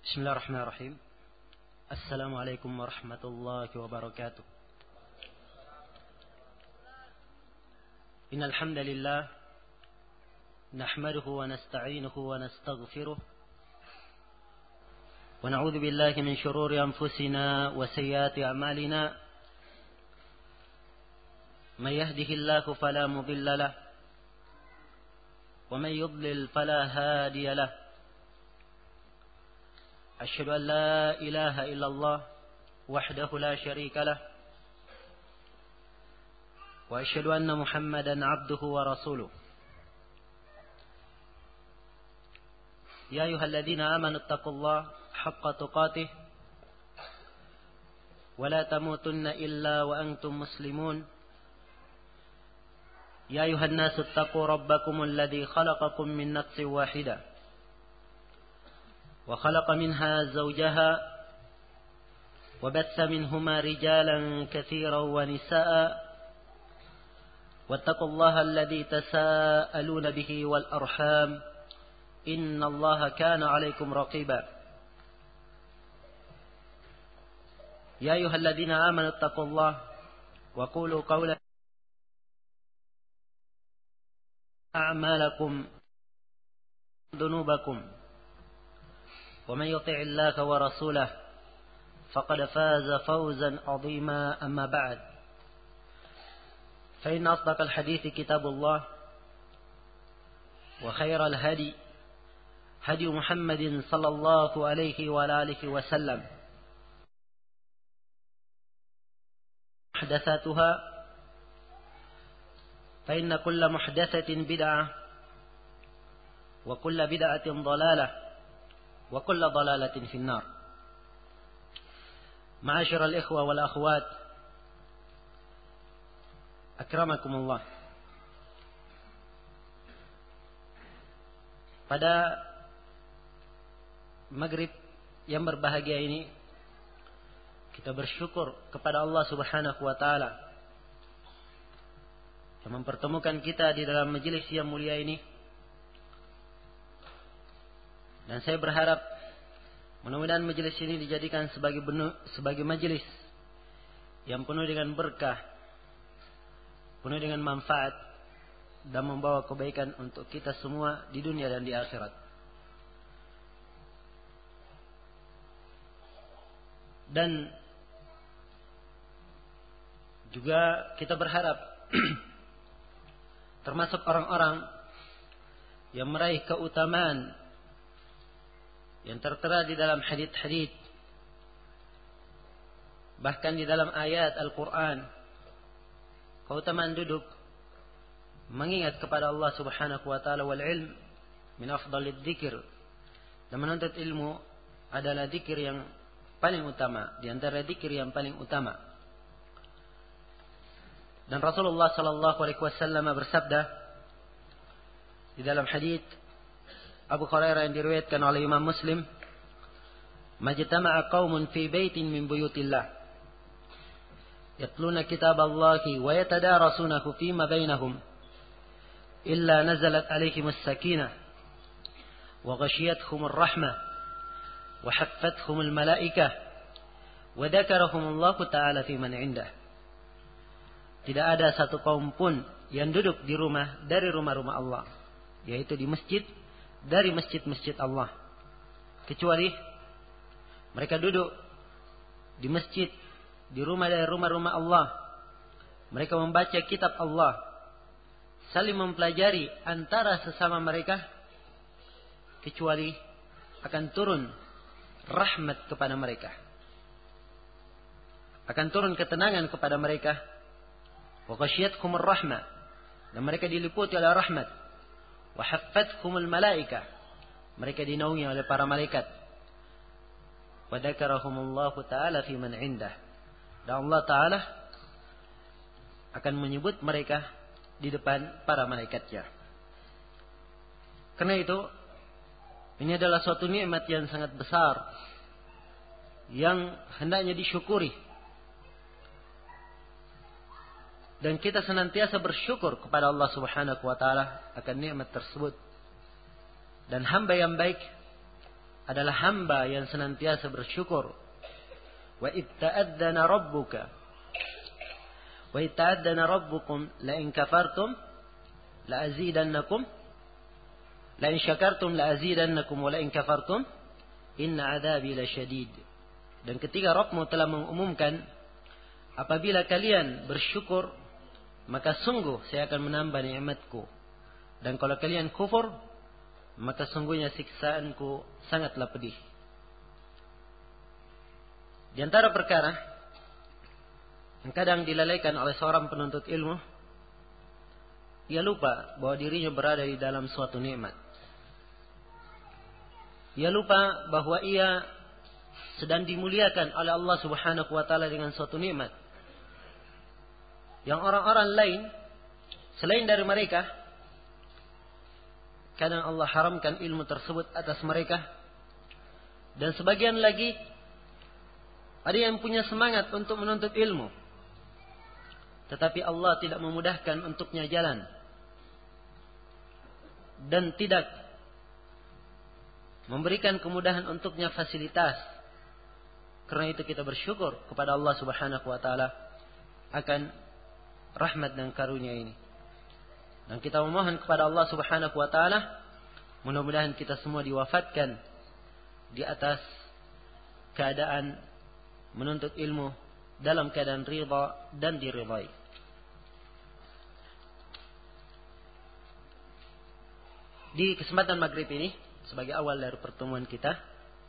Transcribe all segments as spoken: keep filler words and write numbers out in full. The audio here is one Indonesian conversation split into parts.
بسم الله الرحمن الرحيم. السلام عليكم ورحمة الله وبركاته. إن الحمد لله نحمده ونستعينه ونستغفره ونعوذ بالله من شرور أنفسنا وسيئات أعمالنا. من يهده الله فلا مضل له ومن يضلل فلا هادي له. أشهد أن لا إله إلا الله وحده لا شريك له وأشهد أن محمدا عبده ورسوله. يا أيها الذين آمنوا اتقوا الله حق تقاته ولا تموتن إلا وأنتم مسلمون. يا أيها الناس اتقوا ربكم الذي خلقكم من نفس واحدة وخلق منها زوجها وبث منهما رجالا كثيرا ونساء واتقوا الله الذي تساءلون به والأرحام إن الله كان عليكم رقيبا. يا أيها الذين آمنوا اتقوا الله وقولوا قولا أعمالكم ذنوبكم ومن يطع الله ورسوله فقد فاز فوزا عظيما. أما بعد فإن أصدق الحديث كتاب الله وخير الهدي هدي محمد صلى الله عليه وآله وسلم. محدثاتها فإن كل محدثة بدعة وكل بدعة ضلالة وكل ضلالة في النار. معاشر الإخوة والأخوات أكرمكم الله. Pada maghrib yang berbahagia ini kita bersyukur kepada Allah Subhanahu wa taala yang mempertemukan kita di dalam majelis yang mulia ini. Dan saya berharap mudah-mudahan majelis ini dijadikan sebagai benu, sebagai majelis yang penuh dengan berkah, penuh dengan manfaat dan membawa kebaikan untuk kita semua di dunia dan di akhirat. Dan juga kita berharap termasuk orang-orang yang meraih keutamaan yang tertera di dalam hadits-hadits, bahkan di dalam ayat Al-Quran, keutamaan duduk mengingat kepada Allah Subhanahu wa taala. Wal ilm min afdhalid dzikr, dan menuntut ilmu adalah zikir yang paling utama, di antara zikir yang paling utama. Dan Rasulullah sallallahu alaihi wasallam bersabda di dalam hadits Abu Hurairah yang diriwayatkan oleh Imam Muslim, "Majtama'a qaumun fi baitin min buyutillah yatluna kitaballahi wa yatadarasunahu fima bainahum illa nazalat 'alaihimus sakinah wa ghashiyatuhumur rahmah wa haffathumul malaikah wa dzakarahumullahu ta'ala fi man 'indah." Tidak ada satu kaum pun yang duduk di rumah dari rumah-rumah Allah, yaitu di masjid dari masjid-masjid Allah, kecuali mereka duduk di masjid, di rumah dari rumah-rumah Allah. Mereka membaca kitab Allah, saling mempelajari antara sesama mereka, kecuali akan turun rahmat kepada mereka, akan turun ketenangan kepada mereka. Wa ghasyiyatuhumur rahmah, dan mereka diliputi oleh rahmat. Wa haffathumul malaikah, mereka dinaungi oleh para malaikat. Wa dzakarahumullahu ta'ala fi man 'indah, dan Allah Ta'ala akan menyebut mereka di depan para malaikatnya. Karena itu ini adalah suatu nikmat yang sangat besar yang hendaknya disyukuri, dan kita senantiasa bersyukur kepada Allah Subhanahu wa taala akan nikmat tersebut. Dan hamba yang baik adalah hamba yang senantiasa bersyukur. Wa itta'adzana rabbuka wa itta'adzana rabbukum la in kafartum la azidannakum la in syakartum la azidannakum wa la in kafartum inna adzabi lasyadid. Dan ketika Rabbmu telah mengumumkan, apabila kalian bersyukur, maka sungguh saya akan menambah nikmatku. Dan kalau kalian kufur, maka sungguhnya siksaanku sangatlah pedih. Di antara perkara yang kadang dilalaikan oleh seorang penuntut ilmu, ia lupa bahwa dirinya berada di dalam suatu nikmat. Ia lupa bahwa ia sedang dimuliakan oleh Allah Subhanahu wa taala dengan suatu nikmat yang orang-orang lain selain dari mereka, kadang Allah haramkan ilmu tersebut atas mereka. Dan sebagian lagi ada yang punya semangat untuk menuntut ilmu, tetapi Allah tidak memudahkan untuknya jalan dan tidak memberikan kemudahan untuknya fasilitas. Karena itu kita bersyukur kepada Allah Subhanahu wa taala akan rahmat dan karunia ini. Dan kita memohon kepada Allah Subhanahu wa taala, mudah-mudahan kita semua diwafatkan di atas keadaan menuntut ilmu dalam keadaan ridha dan diridhai. Di kesempatan maghrib ini, sebagai awal dari pertemuan kita,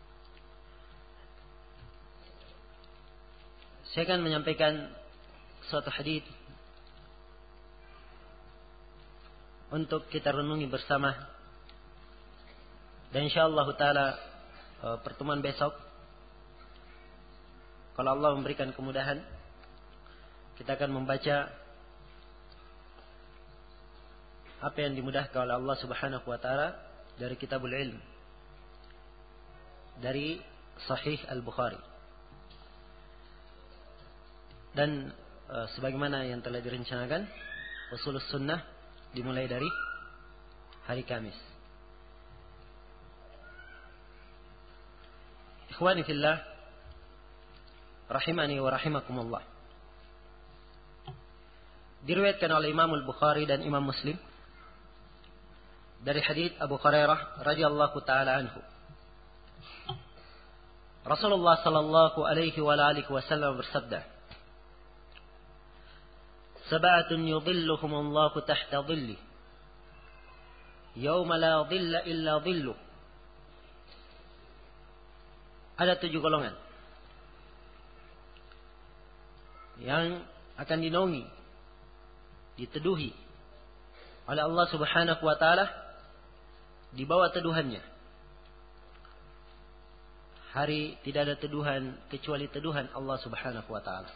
saya akan menyampaikan suatu hadits untuk kita renungi bersama. Dan insyaallah taala pertemuan besok, kalau Allah memberikan kemudahan, kita akan membaca apa yang dimudahkan oleh Allah Subhanahu wa taala dari Kitabul Ilm, dari Sahih Al-Bukhari. Dan e, sebagaimana yang telah direncanakan, Ushulus Sunnah dimulai dari hari Kamis. Ikhwani fillah, rahimani wa rahimakumullah. Diriwayatkan oleh Imam Al-Bukhari dan Imam Muslim dari hadits Abu Hurairah radhiyallahu taala anhu. Rasulullah sallallahu alaihi wa alihi wasallam bersabda, Sab'atun yudhilluhum Allah tahta dhilli yauma la dhilla illa dhilluh. Ada tujuh golongan yang akan dinaungi, diteduhi oleh Allah Subhanahu wa taala di bawah teduhannya. Hari tidak ada teduhan kecuali teduhan Allah Subhanahu wa taala.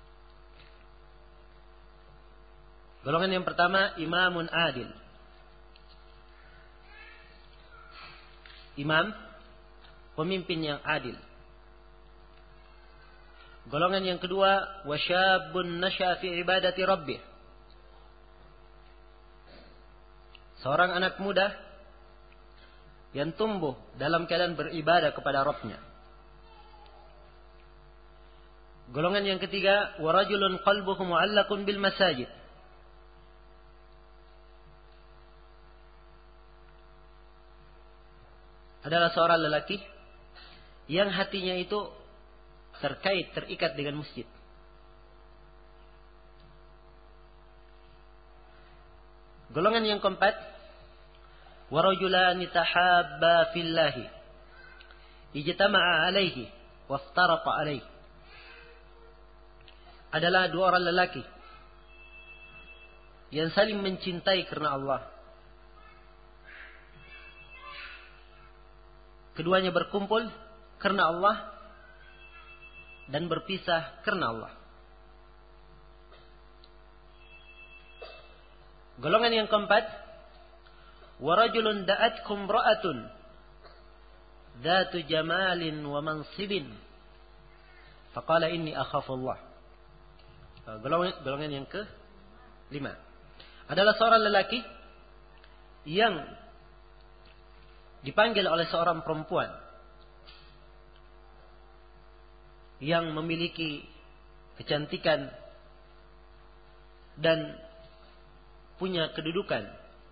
Golongan yang pertama, imamun adil. Imam, pemimpin yang adil. Golongan yang kedua, wasyabun nasya fi ibadati rabbih. Seorang anak muda yang tumbuh dalam keadaan beribadah kepada Rabbnya. Golongan yang ketiga, warajulun qalbuhu mu'allaqun bil masajid. Adalah seorang lelaki yang hatinya itu terkait, terikat dengan masjid. Golongan yang keempat, warajulani tahabba fillahi ijtama'a alaihi waftaraqa alaihi. Adalah dua orang lelaki yang saling mencintai karena Allah. Keduanya berkumpul karena Allah dan berpisah karena Allah. Golongan yang keempat, warajulun da'atkum ra'atun dhatu jamalin wa mansibin faqala inni akhafullah. Golongan, golongan yang ke lima adalah seorang lelaki yang dipanggil oleh seorang perempuan yang memiliki kecantikan dan punya kedudukan.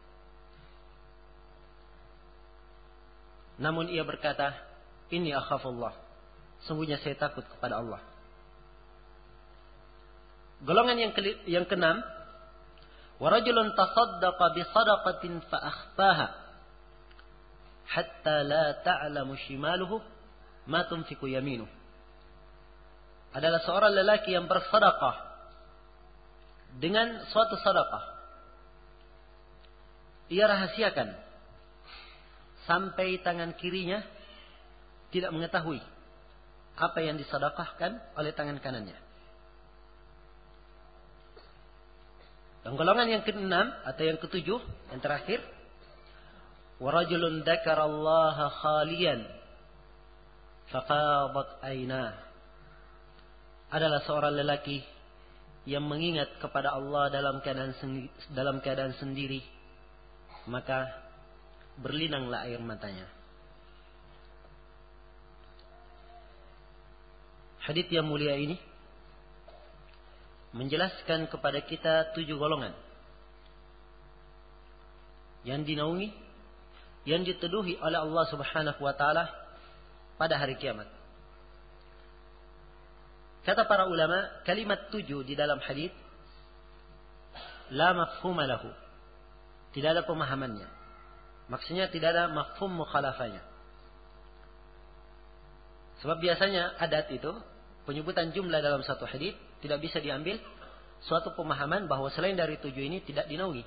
Namun ia berkata, "Inni akhafullah." Sungguhnya saya takut kepada Allah. Golongan yang ke, yang keenam, wa rajulun tasaddaqa bi sadaqatin fa akhfaha hatta la ta'lamu shimaluhu ma tunfiqu yaminuhu. Adalah seorang lelaki yang bersedekah dengan suatu sedekah. Ia rahasiakan sampai tangan kirinya tidak mengetahui apa yang disedekahkan oleh tangan kanannya. Dan golongan yang keenam atau yang ketujuh, yang terakhir, wa rajulun dzakarallaha khaliyan fafadat aynah. Adalah seorang lelaki yang mengingat kepada Allah dalam keadaan sendiri, dalam keadaan sendiri, maka berlinanglah air matanya. Hadits yang mulia ini menjelaskan kepada kita tujuh golongan yang dinaungi, yang diteduhi oleh Allah Subhanahu wa taala pada hari kiamat. Kata para ulama, kalimat tujuh di dalam hadits la mafhuma lahu. Tidak ada pemahamannya. Maksudnya tidak ada mafhum mukhalafahnya. Sebab biasanya adat itu, penyebutan jumlah dalam satu hadits tidak bisa diambil suatu pemahaman bahwa selain dari tujuh ini tidak dinaungi.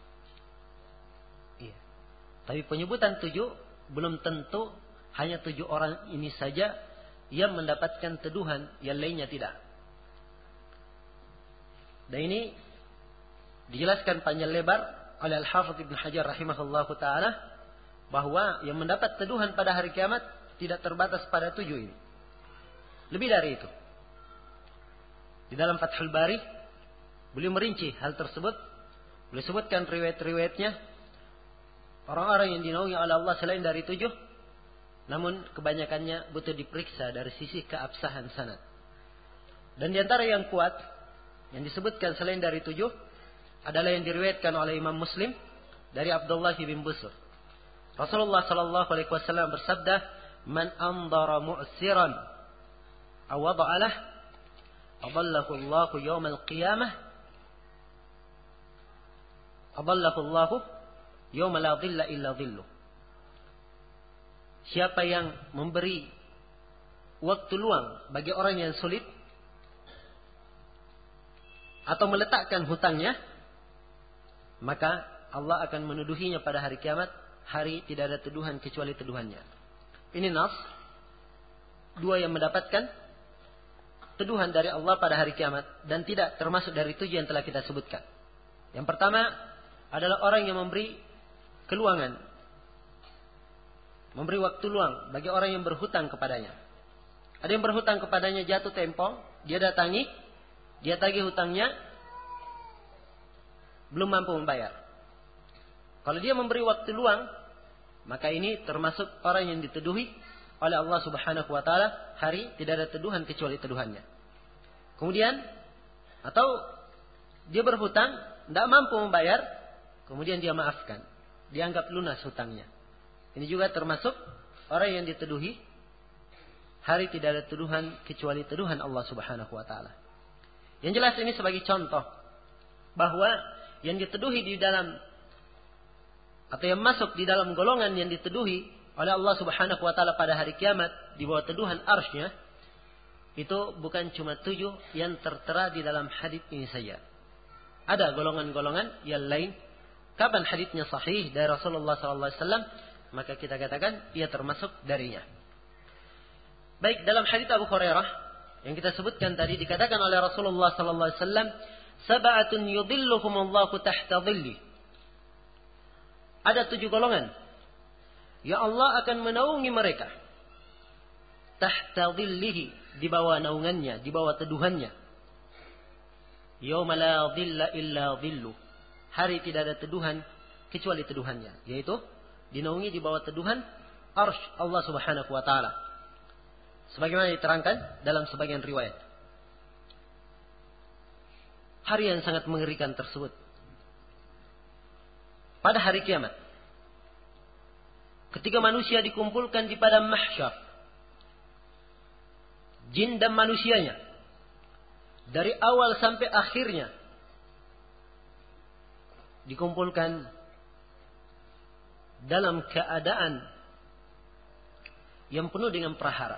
Iya. Tapi penyebutan tujuh belum tentu hanya tujuh orang ini saja yang mendapatkan teduhan, yang lainnya tidak. Dan ini dijelaskan panjang lebar oleh Al-Hafidz Ibnu Hajar rahimahullahu taala bahwa yang mendapat teduhan pada hari kiamat tidak terbatas pada tujuh ini. Lebih dari itu. Di dalam Fathul Bari beliau merinci hal tersebut. Beliau sebutkan riwayat-riwayatnya orang-orang yang dinaungi oleh Allah selain dari tujuh, namun kebanyakannya butuh diperiksa dari sisi keabsahan sanad. Dan di antara yang kuat yang disebutkan selain dari tujuh adalah yang diriwayatkan oleh Imam Muslim dari Abdullah bin Busr. Rasulullah sallallahu alaihi wasallam bersabda, "Man andara mu'siran aw wada'alah adallahu Allahu yaumal qiyamah adallahu Allahu yauma la dhilla illa dhilluh." Siapa yang memberi waktu luang bagi orang yang sulit atau meletakkan hutangnya, maka Allah akan menuduhinya pada hari kiamat, hari tidak ada teduhan kecuali teduhannya. Ini nas dua yang mendapatkan teduhan dari Allah pada hari kiamat dan tidak termasuk dari tujuh yang telah kita sebutkan. Yang pertama adalah orang yang memberi keluangan, memberi waktu luang bagi orang yang berhutang kepadanya. Ada yang berhutang kepadanya jatuh tempo, dia datangi, dia tagih hutangnya, belum mampu membayar. Kalau dia memberi waktu luang, maka ini termasuk orang yang diteduhi oleh Allah Subhanahu wa taala, hari tidak ada teduhan kecuali teduhannya. Kemudian atau dia berhutang, tidak mampu membayar, kemudian dia maafkan, dianggap lunas hutangnya. Ini juga termasuk orang yang diteduhi, hari tidak ada teduhan kecuali teduhan Allah Subhanahu wa taala. Yang jelas ini sebagai contoh bahwa yang diteduhi di dalam atau yang masuk di dalam golongan yang diteduhi oleh Allah Subhanahu wa taala pada hari kiamat di bawah teduhan arsy-Nya, itu bukan cuma tujuh yang tertera di dalam hadits ini saja. Ada golongan-golongan yang lain. Kapan haditsnya sahih dari Rasulullah sallallahu alaihi wasallam, maka kita katakan ia termasuk darinya. Baik, dalam hadits Abu Hurairah yang kita sebutkan tadi dikatakan oleh Rasulullah sallallahu alaihi wasallam, "Sab'atun yudhilluhumullahu tahta dhilli." Ada tujuh golongan ya Allah akan menaungi mereka tahta dhillihi, di bawah naungannya, di bawah teduhannya. Yauma la dhilla illa dhillu, hari tidak ada teduhan kecuali teduhannya, yaitu dinaungi di bawah teduhan arsy Allah Subhanahu wa taala. Sebagaimana diterangkan dalam sebagian riwayat. Hari yang sangat mengerikan tersebut. Pada hari kiamat. Ketika manusia dikumpulkan di padang mahsyar. Jin dan manusianya. Dari awal sampai akhirnya. Dikumpulkan dalam keadaan yang penuh dengan prahara.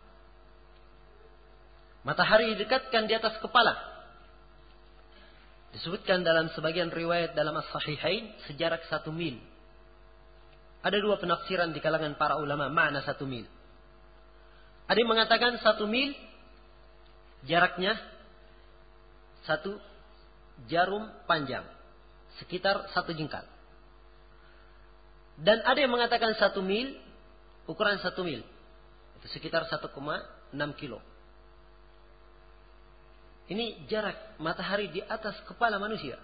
Matahari didekatkan di atas kepala. Disebutkan dalam sebagian riwayat dalam As-Sahihain sejarak satu mil. Ada dua penafsiran di kalangan para ulama makna satu mil. Ada yang mengatakan satu mil jaraknya satu jarum panjang, sekitar satu jengkal. Dan ada yang mengatakan satu mil, ukuran satu mil, itu sekitar satu koma enam kilo. Ini jarak matahari di atas kepala manusia.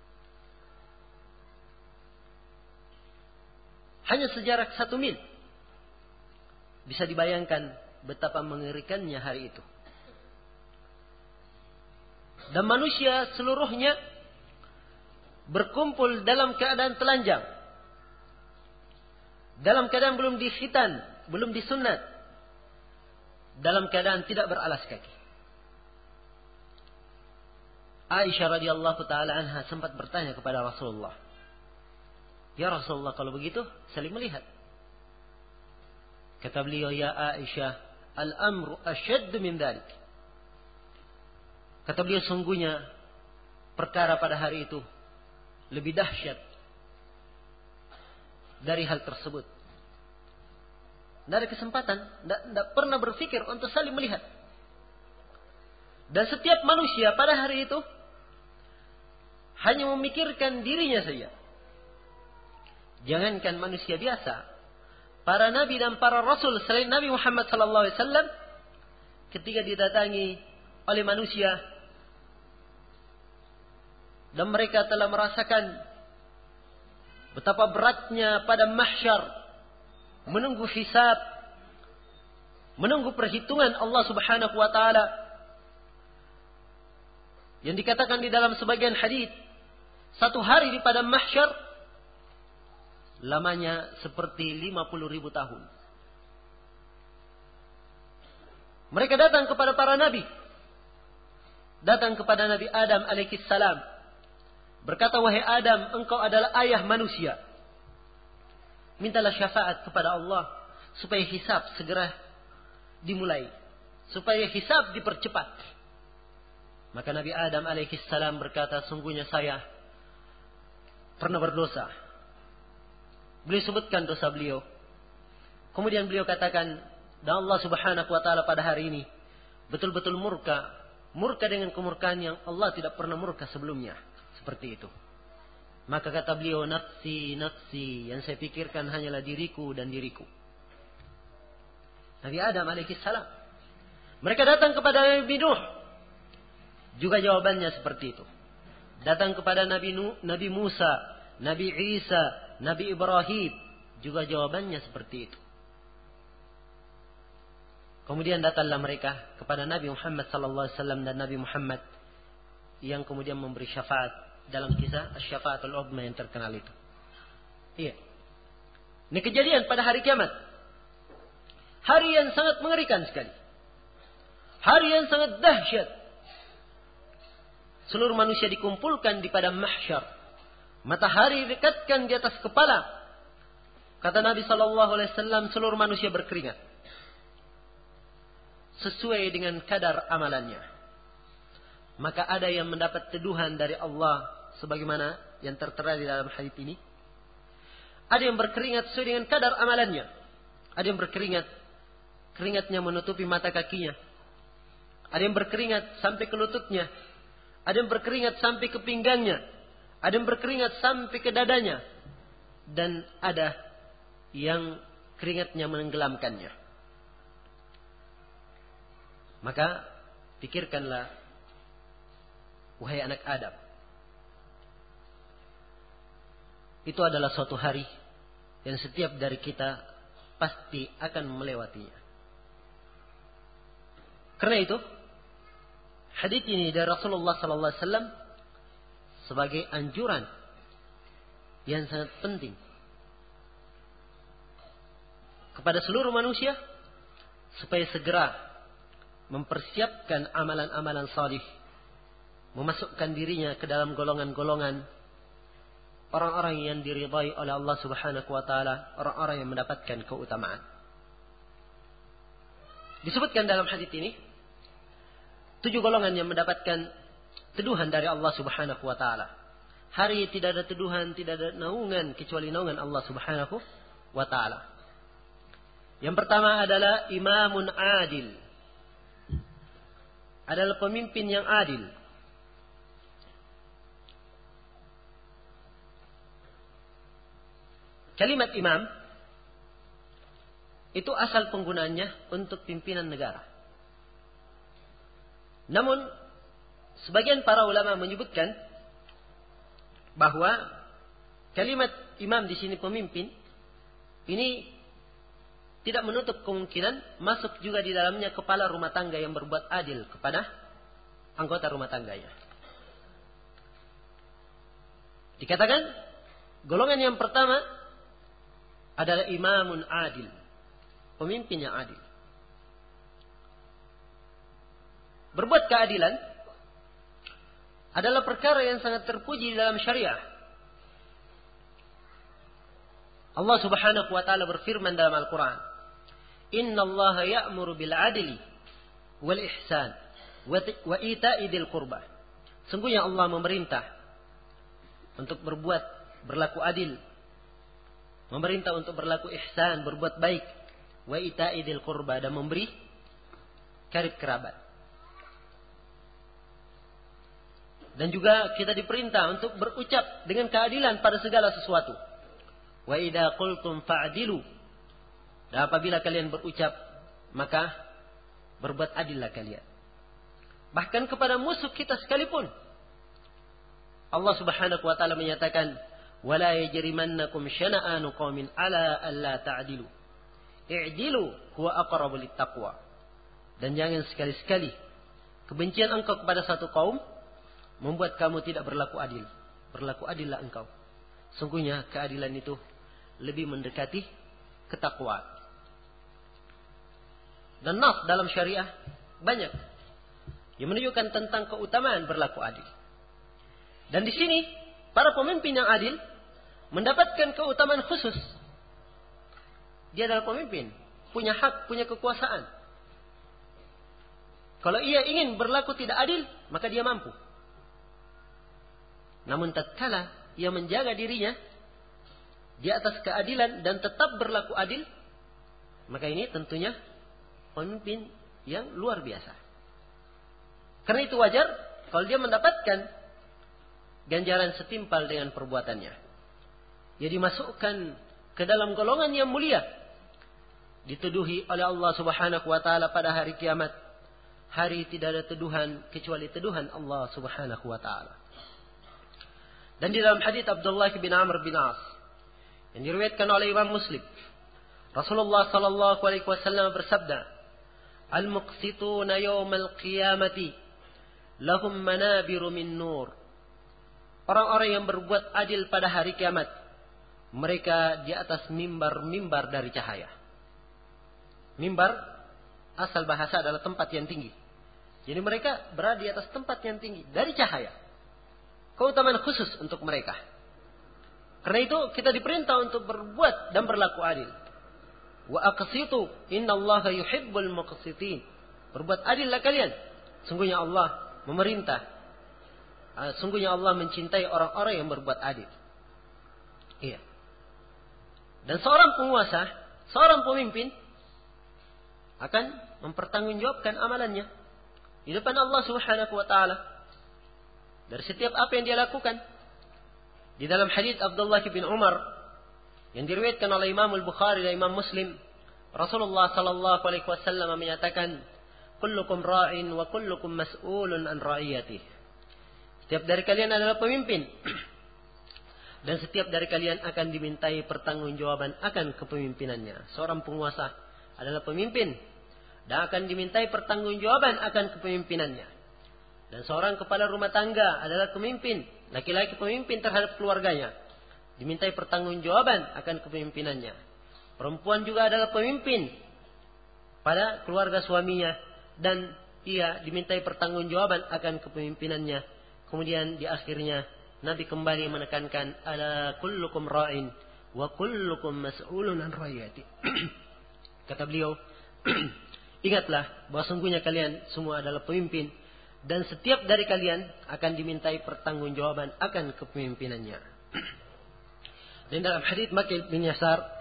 Hanya sejarak satu mil. Bisa dibayangkan betapa mengerikannya hari itu. Dan manusia seluruhnya berkumpul dalam keadaan telanjang. Dalam keadaan belum dikhitan, belum disunat. Dalam keadaan tidak beralas kaki. Aisyah radhiyallahu taala anha sempat bertanya kepada Rasulullah, "Ya Rasulullah, kalau begitu saling melihat." Kata beliau, "Ya Aisyah, al-amru asyaddu min dzalik." Kata beliau, sungguhnya perkara pada hari itu lebih dahsyat dari hal tersebut. Tidak ada kesempatan, tidak pernah berpikir untuk saling melihat. Dan setiap manusia pada hari itu hanya memikirkan dirinya saja. Jangankan manusia biasa, para nabi dan para rasul selain Nabi Muhammad sallallahu alaihi wasallam ketika didatangi oleh manusia dan mereka telah merasakan betapa beratnya pada mahsyar menunggu hisab, menunggu perhitungan Allah Subhanahu wa taala, yang dikatakan di dalam sebagian hadis satu hari di padang mahsyar lamanya seperti lima puluh ribu tahun. Mereka datang kepada para nabi. Datang kepada Nabi Adam alaihi salam. Berkata, "Wahai Adam, engkau adalah ayah manusia. Mintalah syafaat kepada Allah supaya hisab segera dimulai. Supaya hisab dipercepat." Maka Nabi Adam alaihi salam berkata, "Sungguhnya saya pernah berdosa." Beliau sebutkan dosa beliau. Kemudian beliau katakan, dan Allah Subhanahu wa taala pada hari ini betul-betul murka, murka dengan kemurkaan yang Allah tidak pernah murka sebelumnya, seperti itu. Maka kata beliau, "Nafsi, nafsi, yang saya pikirkan hanyalah diriku dan diriku." Nabi Adam alaihi salam. Mereka datang kepada Nabi Nuh, juga jawabannya seperti itu. Datang kepada Nabi Nuh, Nabi Musa, Nabi Isa, Nabi Ibrahim, juga jawabannya seperti itu. Kemudian datanglah mereka kepada Nabi Muhammad sallallahu alaihi wasallam dan Nabi Muhammad yang kemudian memberi syafaat dalam kisah Asy-Syafaatul Uzma yang terkenal itu. Iya. Ini kejadian pada hari kiamat. Hari yang sangat mengerikan sekali. Hari yang sangat dahsyat. Seluruh manusia dikumpulkan di padang mahsyar. Matahari didekatkan di atas kepala. Kata Nabi sallallahu alaihi wasallam, seluruh manusia berkeringat sesuai dengan kadar amalannya. Maka ada yang mendapat teduhan dari Allah sebagaimana yang tertera di dalam hadis ini. Ada yang berkeringat sesuai dengan kadar amalannya. Ada yang berkeringat, keringatnya menutupi mata kakinya. Ada yang berkeringat sampai ke lututnya. Ada yang berkeringat sampai ke pinggangnya. Ada yang berkeringat sampai ke dadanya. Dan ada yang keringatnya menenggelamkannya. Maka pikirkanlah, wahai anak Adam, itu adalah suatu hari yang setiap dari kita pasti akan melewatinya. Karena itu, hadits ini dari Rasulullah sallallahu alaihi wasallam sebagai anjuran yang sangat penting kepada seluruh manusia supaya segera mempersiapkan amalan-amalan salih, memasukkan dirinya ke dalam golongan-golongan orang-orang yang diridhai oleh Allah Subhanahu wa taala, orang-orang yang mendapatkan keutamaan. Disebutkan dalam hadits ini tujuh golongan yang mendapatkan teduhan dari Allah Subhanahu wa taala. Hari tidak ada teduhan, tidak ada naungan kecuali naungan Allah Subhanahu wa taala. Yang pertama adalah imamun adil. Adalah pemimpin yang adil. Kalimat imam itu asal penggunaannya untuk pimpinan negara. Namun sebagian para ulama menyebutkan bahwa kalimat imam di sini pemimpin ini tidak menutup kemungkinan masuk juga di dalamnya kepala rumah tangga yang berbuat adil kepada anggota rumah tangganya. Dikatakan golongan yang pertama adalah imamun adil, pemimpin yang adil. Berbuat keadilan adalah perkara yang sangat terpuji dalam syariah. Allah Subhanahu wa taala berfirman dalam Al-Qur'an, "Inna Allah ya'muru bil 'adli wal ihsan wa ita'i dzil qurba." Sungguhnya Allah memerintah untuk berbuat berlaku adil, memerintah untuk berlaku ihsan, berbuat baik, wa ita'i dzil qurba, dan memberi karib kerabat. Dan juga kita diperintah untuk berucap dengan keadilan pada segala sesuatu. Wa idza qultum fa'dilu. Dan apabila kalian berucap, maka berbuat adillah kalian. Bahkan kepada musuh kita sekalipun. Allah Subhanahu wa taala menyatakan, "Wala yajrimannakum syana'anu qaumin 'ala alla ta'dilu. I'dilu huwa aqrabu littaqwa." Dan jangan sekali-sekali kebencian engkau kepada satu kaum membuat kamu tidak berlaku adil. Berlaku adillah engkau. Sungguhnya keadilan itu lebih mendekati ketakwaan. Dan nas dalam syariah banyak yang menunjukkan tentang keutamaan berlaku adil. Dan di sini para pemimpin yang adil mendapatkan keutamaan khusus. Dia adalah pemimpin, punya hak, punya kekuasaan. Kalau ia ingin berlaku tidak adil, maka dia mampu. Namun tatkala ia menjaga dirinya di atas keadilan dan tetap berlaku adil, maka ini tentunya pemimpin yang luar biasa. Karena itu wajar kalau dia mendapatkan ganjaran setimpal dengan perbuatannya. Dia dimasukkan ke dalam golongan yang mulia, dituduhi oleh Allah Subhanahu wa taala pada hari kiamat. Hari tidak ada teduhan kecuali teduhan Allah Subhanahu wa taala. Dan di dalam hadits Abdullah bin Amr bin As yang diriwayatkan oleh Imam Muslim, Rasulullah sallallahu alaihi wasallam bersabda, "Al-muqsituna yawmal qiyamati lahum manabiru min nur." Orang-orang yang berbuat adil pada hari kiamat, mereka di atas mimbar-mimbar dari cahaya. Mimbar asal bahasa adalah tempat yang tinggi. Jadi mereka berada di atas tempat yang tinggi dari cahaya. Keutamaan khusus untuk mereka. Karena itu kita diperintah untuk berbuat dan berlaku adil. Wa aqsitu innallaha yuhibbul muqsitin. Berbuat adillah kalian. Sungguhnya Allah memerintah. Sungguhnya Allah mencintai orang-orang yang berbuat adil. Iya. Dan seorang penguasa, seorang pemimpin akan mempertanggungjawabkan amalannya di depan Allah Subhanahu wa taala dari setiap apa yang dia lakukan. Di dalam hadits Abdullah bin Umar yang diriwayatkan oleh Imam Al-Bukhari dan Imam Muslim, Rasulullah sallallahu alaihi wasallam menyatakan, "Kullukum ra'in wa kullukum mas'ulun an ra'iyatihi." Setiap dari kalian adalah pemimpin dan setiap dari kalian akan dimintai pertanggungjawaban akan kepemimpinannya. Seorang penguasa adalah pemimpin, dan akan dimintai pertanggungjawaban akan kepemimpinannya. Dan seorang kepala rumah tangga adalah pemimpin, laki-laki pemimpin terhadap keluarganya, dimintai pertanggungjawaban akan kepemimpinannya. Perempuan juga adalah pemimpin pada keluarga suaminya dan ia dimintai pertanggungjawaban akan kepemimpinannya. Kemudian di akhirnya Nabi kembali menekankan, ala kullukum ra'in wa kullukum mas'ulun an ra'iyati. Kata beliau, ingatlah bahwa sungguhnya kalian semua adalah pemimpin dan setiap dari kalian akan dimintai pertanggungjawaban akan kepemimpinannya. Dan dalam hadits Makil bin Yasar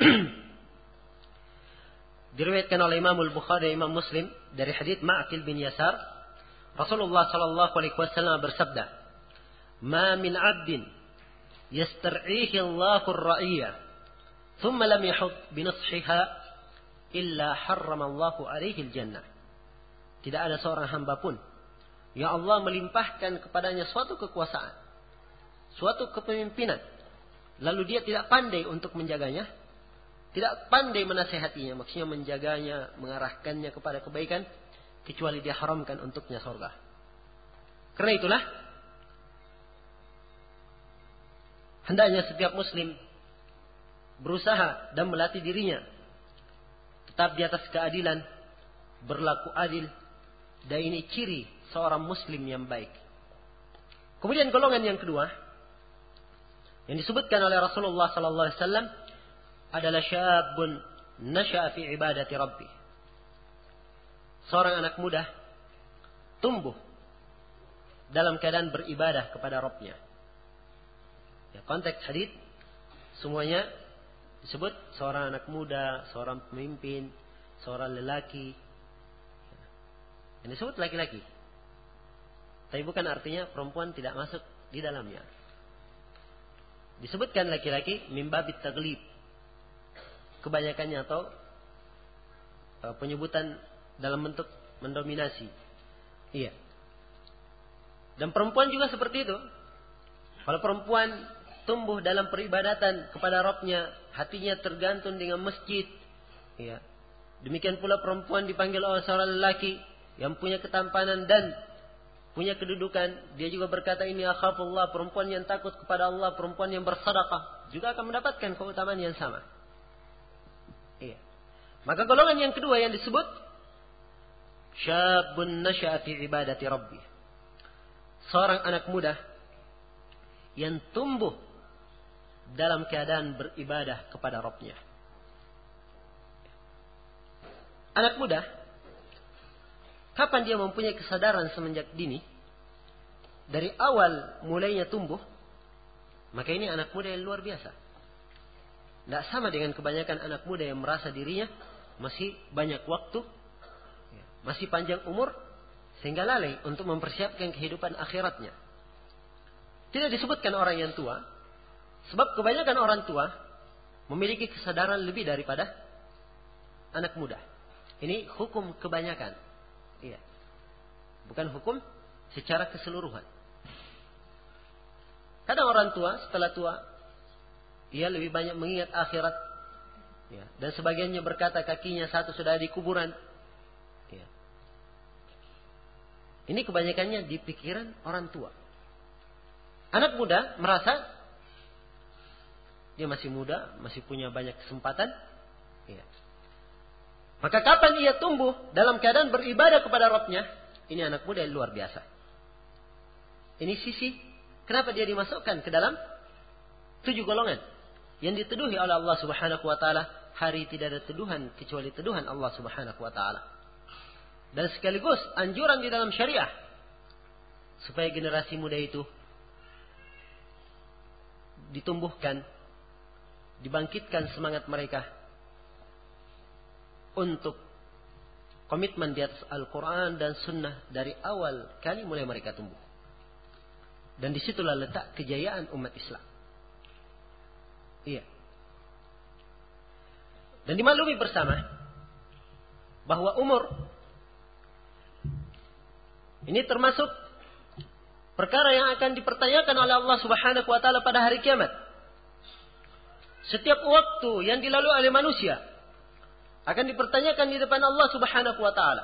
diriwayatkan oleh Imam Al-Bukhari dan Imam Muslim dari hadits Ma'qil bin Yasar, Rasulullah sallallahu alaihi wasallam bersabda, "Ma min 'abdin yastar'ihi Allahu ar-ra'iyya, thumma lam yahud bi nushiha illa harrama Allahu alaihi al-jannah." Tidak ada seorang hamba pun yang Allah melimpahkan kepadanya suatu kekuasaan, suatu kepemimpinan, lalu dia tidak pandai untuk menjaganya, tidak pandai menasihatinya, maksudnya menjaganya, mengarahkannya kepada kebaikan, kecuali dia haramkan untuknya surga. Karena itulah hendaknya setiap muslim berusaha dan melatih dirinya tetap di atas keadilan, berlaku adil, dan ini ciri seorang muslim yang baik. Kemudian golongan yang kedua yang disebutkan oleh Rasulullah sallallahu alaihi wasallam adalah syabun nasha'a fi ibadati rabbih. Seorang anak muda tumbuh dalam keadaan beribadah kepada Rabbnya. Ya, konteks hadis semuanya disebut seorang anak muda, seorang pemimpin, seorang lelaki. Yang disebut laki-laki. Tapi bukan artinya perempuan tidak masuk di dalamnya. Disebutkan laki-laki min babit taglib. Kebanyakannya atau uh, penyebutan dalam bentuk mendominasi. Iya. Dan perempuan juga seperti itu. Kalau perempuan tumbuh dalam peribadatan kepada Rabbnya, hatinya tergantung dengan masjid. Iya. Demikian pula perempuan dipanggil oleh seorang lelaki yang punya ketampanan dan punya kedudukan. Dia juga berkata, ini akhafullah, perempuan yang takut kepada Allah, perempuan yang bersedekah, juga akan mendapatkan keutamaan yang sama. Iya. Maka golongan yang kedua yang disebut syabun nasha'a fi ibadati rabbih. Seorang anak muda yang tumbuh dalam keadaan beribadah kepada Rabbnya. Anak muda, kapan dia mempunyai kesadaran semenjak dini, dari awal mulainya tumbuh, maka ini anak muda yang luar biasa. Tidak sama dengan kebanyakan anak muda yang merasa dirinya masih banyak waktu, masih panjang umur, sehingga lalai untuk mempersiapkan kehidupan akhiratnya. Tidak disebutkan orang yang tua, sebab kebanyakan orang tua memiliki kesadaran lebih daripada anak muda. Ini hukum kebanyakan. Iya. Bukan hukum secara keseluruhan. Kadang orang tua setelah tua, ia lebih banyak mengingat akhirat. Ya. Dan sebagiannya berkata kakinya satu sudah di kuburan. Ya. Ini kebanyakannya di pikiran orang tua. Anak muda merasa dia masih muda, masih punya banyak kesempatan. Ya. Maka kapan ia tumbuh dalam keadaan beribadah kepada Rabbnya, ini anak muda yang luar biasa. Ini sisi kenapa dia dimasukkan ke dalam tujuh golongan yang dituduhi oleh Allah Subhanahu wa taala. Hari tidak ada tuduhan kecuali tuduhan Allah Subhanahu wa taala. Dan sekaligus anjuran di dalam syariah supaya generasi muda itu ditumbuhkan, dibangkitkan semangat mereka untuk komitmen di atas Al-Quran dan Sunnah dari awal kali mulai mereka tumbuh. Dan disitulah letak kejayaan umat Islam. Iya. Dan dimaklumi bersama bahwa umur ini termasuk perkara yang akan dipertanyakan oleh Allah Subhanahu wa taala pada hari kiamat. Setiap waktu yang dilalui oleh manusia Akan dipertanyakan di depan Allah Subhanahu wa taala.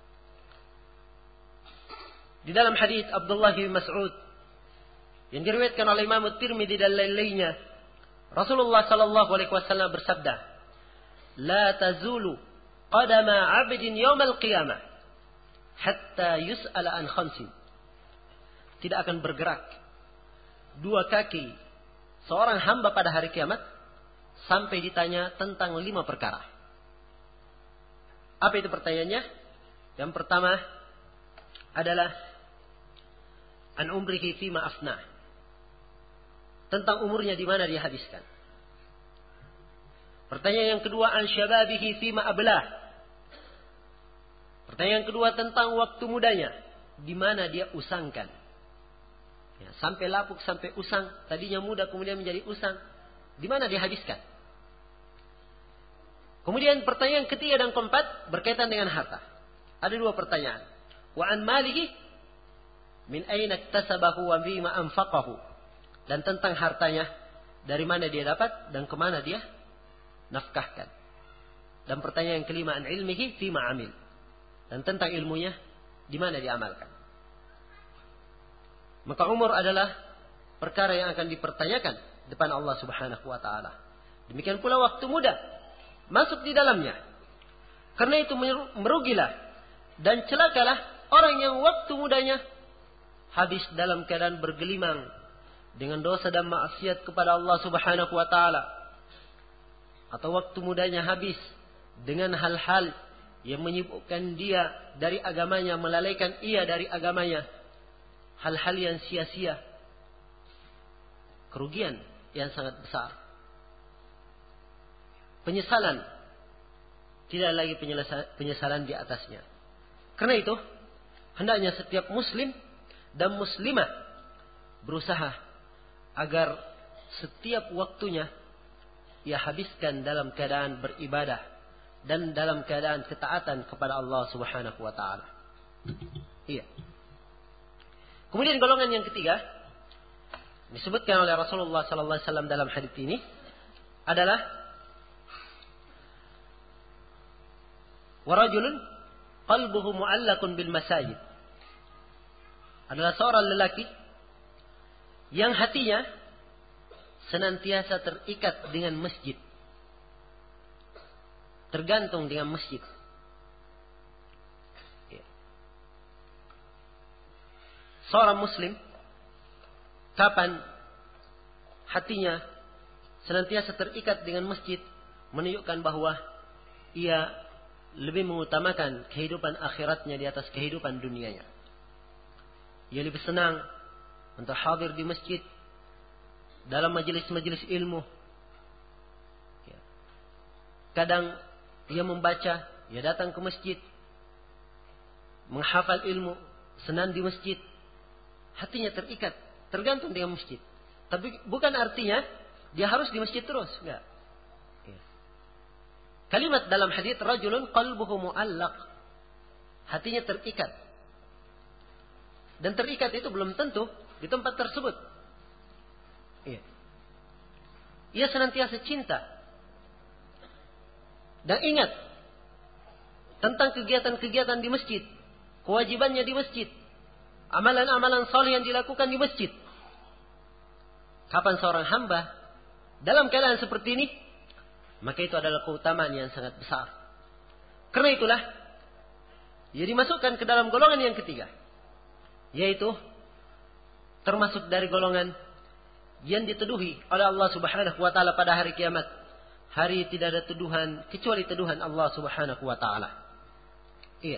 Di dalam hadis Abdullah bin Mas'ud yang diriwayatkan oleh Imam Tirmidzi dan lain-lainnya, Rasulullah sallallahu alaihi wasallam bersabda, "La tazulu qadama 'abdin yaumal qiyamah hatta yus'ala an khamsin." Tidak akan bergerak dua kaki seorang hamba pada hari kiamat sampai ditanya tentang lima perkara. Apa itu pertanyaannya? Yang pertama adalah an umrihi fima afna. Tentang umurnya di mana dia habiskan. Pertanyaan yang kedua an syababihi fima ablah. Pertanyaan yang kedua tentang waktu mudanya, di mana dia usangkan. Ya, sampai lapuk, sampai usang, tadinya muda kemudian menjadi usang, di mana dia habiskan. Kemudian pertanyaan ketiga dan keempat berkaitan dengan harta. Ada dua pertanyaan. Wa an malihi min aina iktasabahu wa bima anfaqahu. Dan tentang hartanya, dari mana dia dapat dan kemana dia nafkahkan. Dan pertanyaan yang kelima an ilmihi fima amil. Dan tentang ilmunya, di mana dia amalkan. Maka umur adalah perkara yang akan dipertanyakan depan Allah Subhanahu wa taala. Demikian pula waktu muda masuk di dalamnya. Karena itu merugilah dan celakalah orang yang waktu mudanya habis dalam keadaan bergelimang dengan dosa dan maksiat kepada Allah Subhanahu wa taala. Atau waktu mudanya habis dengan hal-hal yang menyibukkan dia dari agamanya, melalaikan ia dari agamanya. Hal-hal yang sia-sia. Kerugian yang sangat besar. Penyesalan. Tidak lagi penyesalan di atasnya. Karena itu, hendaknya setiap muslim dan muslimah berusaha agar setiap waktunya ia habiskan dalam keadaan beribadah dan dalam keadaan ketaatan kepada Allah Subhanahu wa taala. Iya. Kemudian golongan yang ketiga disebutkan oleh Rasulullah sallallahu alaihi wasallam dalam hadis ini adalah warajulun qalbuhu mu'allaqun bil masajid. Adalah seorang lelaki yang hatinya senantiasa terikat dengan masjid. Tergantung dengan masjid. Seorang muslim kapan hatinya senantiasa terikat dengan masjid, menunjukkan bahwa ia lebih mengutamakan kehidupan akhiratnya di atas kehidupan dunianya. Ia lebih senang untuk hadir di masjid dalam majelis-majelis ilmu. Kadang ia membaca, ia datang ke masjid, menghafal ilmu, senang di masjid. Hatinya terikat, tergantung dengan masjid. Tapi bukan artinya dia harus di masjid terus, enggak. Ya. Kalimat dalam hadis rajulun qalbuhu mu'allaq. Hatinya terikat. Dan terikat itu belum tentu di tempat tersebut. Ya. Ia senantiasa cinta. Dan ingat tentang kegiatan-kegiatan di masjid, kewajibannya di masjid. Amalan-amalan saleh yang dilakukan di masjid. Kapan seorang hamba dalam keadaan seperti ini, maka itu adalah keutamaan yang sangat besar. Karena itulah ia dimasukkan ke dalam golongan yang ketiga, yaitu termasuk dari golongan yang dituduhi oleh Allah Subhanahu wa taala pada hari kiamat. Hari tidak ada tuduhan kecuali tuduhan Allah Subhanahu wa taala. Iya.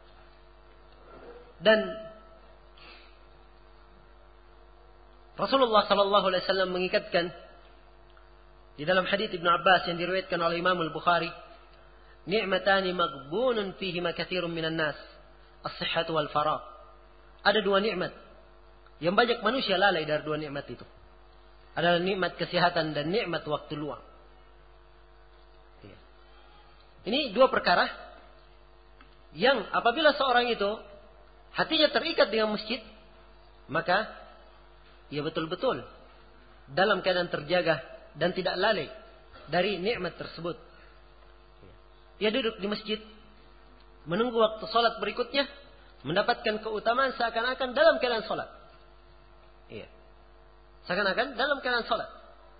Dan Rasulullah sallallahu alaihi wasallam mengikatkan di dalam hadis Ibnu Abbas yang diriwayatkan oleh Imam Al-Bukhari, "Ni'matani maghbunun fihima katsirun minan nas, as-sihhatu wal faragh." Ada dua nikmat yang banyak manusia lalai dari dua nikmat itu. Adalah nikmat kesehatan dan nikmat waktu luang. Ini dua perkara yang apabila seorang itu hatinya terikat dengan masjid, maka ia betul-betul dalam keadaan terjaga dan tidak lalai dari nikmat tersebut. ia duduk di masjid, menunggu waktu sholat berikutnya, mendapatkan keutamaan seakan-akan dalam keadaan sholat. Iya. Seakan-akan dalam keadaan sholat.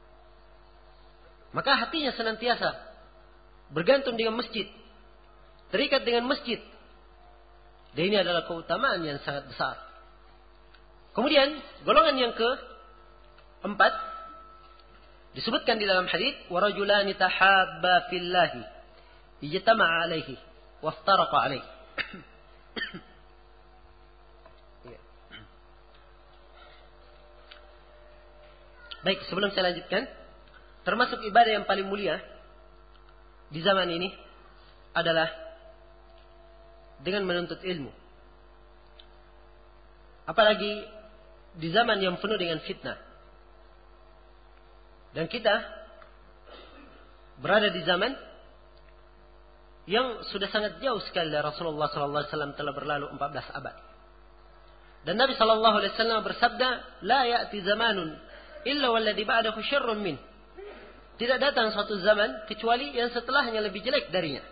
Maka hatinya senantiasa bergantung dengan masjid, terikat dengan masjid. Dan ini adalah keutamaan yang sangat besar. Kemudian golongan yang keempat disebutkan di dalam hadis, wa rajulani tahabba fillahi ijtama'a alaihi waftaraqa alaihi. Baik, sebelum saya lanjutkan, termasuk ibadah yang paling mulia di zaman ini adalah dengan menuntut ilmu. Apalagi di zaman yang penuh dengan fitnah. Dan kita berada di zaman yang sudah sangat jauh sekali dari Rasulullah sallallahu alaihi wasallam, telah berlalu empat belas abad. Dan Nabi sallallahu alaihi wasallam bersabda, "La ya'ti zamanun illa walladhi ba'dahu syarrun min." Tidak datang suatu zaman kecuali yang setelahnya lebih jelek darinya.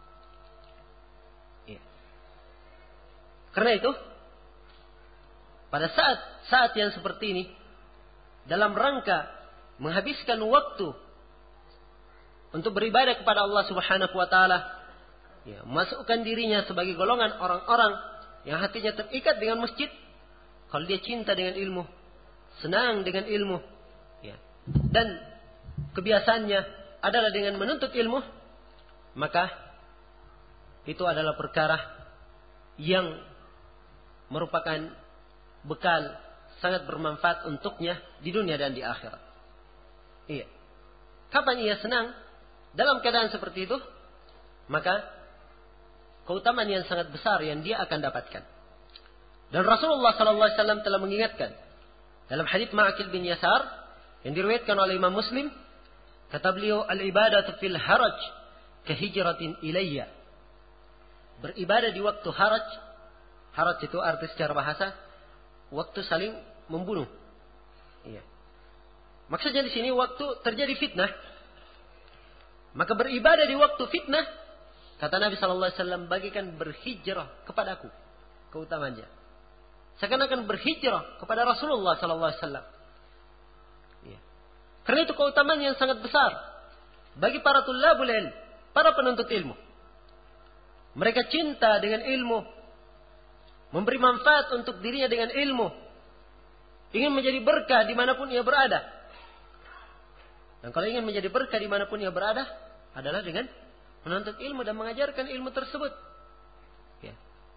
Ya. Karena itu, pada saat saat yang seperti ini, dalam rangka menghabiskan waktu untuk beribadah kepada Allah Subhanahu wa taala, ya, masukkan dirinya sebagai golongan orang-orang yang hatinya terikat dengan masjid. Kalau dia cinta dengan ilmu, senang dengan ilmu, ya, dan kebiasaannya adalah dengan menuntut ilmu, maka itu adalah perkara yang merupakan bekal sangat bermanfaat untuknya di dunia dan di akhirat. Iya. Kapan ia senang dalam keadaan seperti itu, maka keutamaan yang sangat besar yang dia akan dapatkan. Dan Rasulullah sallallahu alaihi wasallam telah mengingatkan dalam hadits Ma'qil bin Yasar yang diriwayatkan oleh Imam Muslim, kata beliau, al-ibadatu fil haraj kahijratin ilayya. Beribadah di waktu haraj, haraj itu arti secara bahasa waktu saling membunuh. Iya. Maksudnya di sini waktu terjadi fitnah. Maka beribadah di waktu fitnah, kata Nabi sallallahu alaihi wasallam, bagikan berhijrah kepadaku keutamaannya. Seakan-akan berhijrah kepada Rasulullah sallallahu alaihi wasallam. Ya. Karena itu keutamaan yang sangat besar bagi para tullabul ilm, para penuntut ilmu. Mereka cinta dengan ilmu, memberi manfaat untuk dirinya dengan ilmu, ingin menjadi berkah dimanapun ia berada. Dan kalau ingin menjadi berkah dimanapun ia berada, adalah dengan menuntut ilmu dan mengajarkan ilmu tersebut. Ya.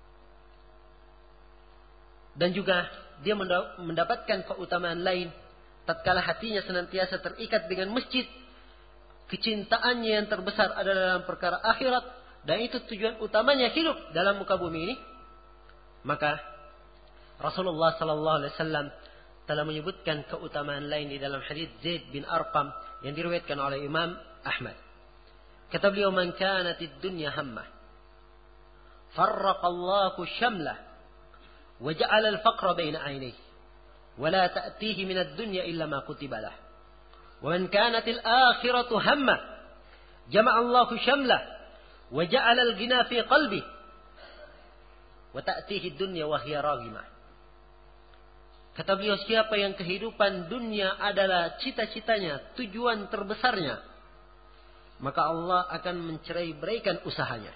Dan juga dia mendapatkan keutamaan lain tatkala hatinya senantiasa terikat dengan masjid. Kecintaannya yang terbesar adalah dalam perkara akhirat, dan itu tujuan utamanya hidup dalam muka bumi ini. Maka Rasulullah sallallahu alaihi wasallam telah menyebutkan keutamaan lain di dalam hadis Zaid bin Arqam yang diriwayatkan oleh Imam Ahmad. Kata beliau, "Man kanatid dunya hammah, farraqallahu syamlah, wa ja'ala al-faqra baina 'ainayhi, wa la ta'tihi min ad-dunya illa ma kutiba lah. Wa man kanatil akhiratu hammah, jama'a Allahu syamlah, wa ja'ala al-ghina fi qalbi, wa ta'tihi ad-dunya wa hiya raghimah." Kata beliau, siapa yang kehidupan dunia adalah cita-citanya, tujuan terbesarnya, maka Allah akan mencerai-beraikan usahanya.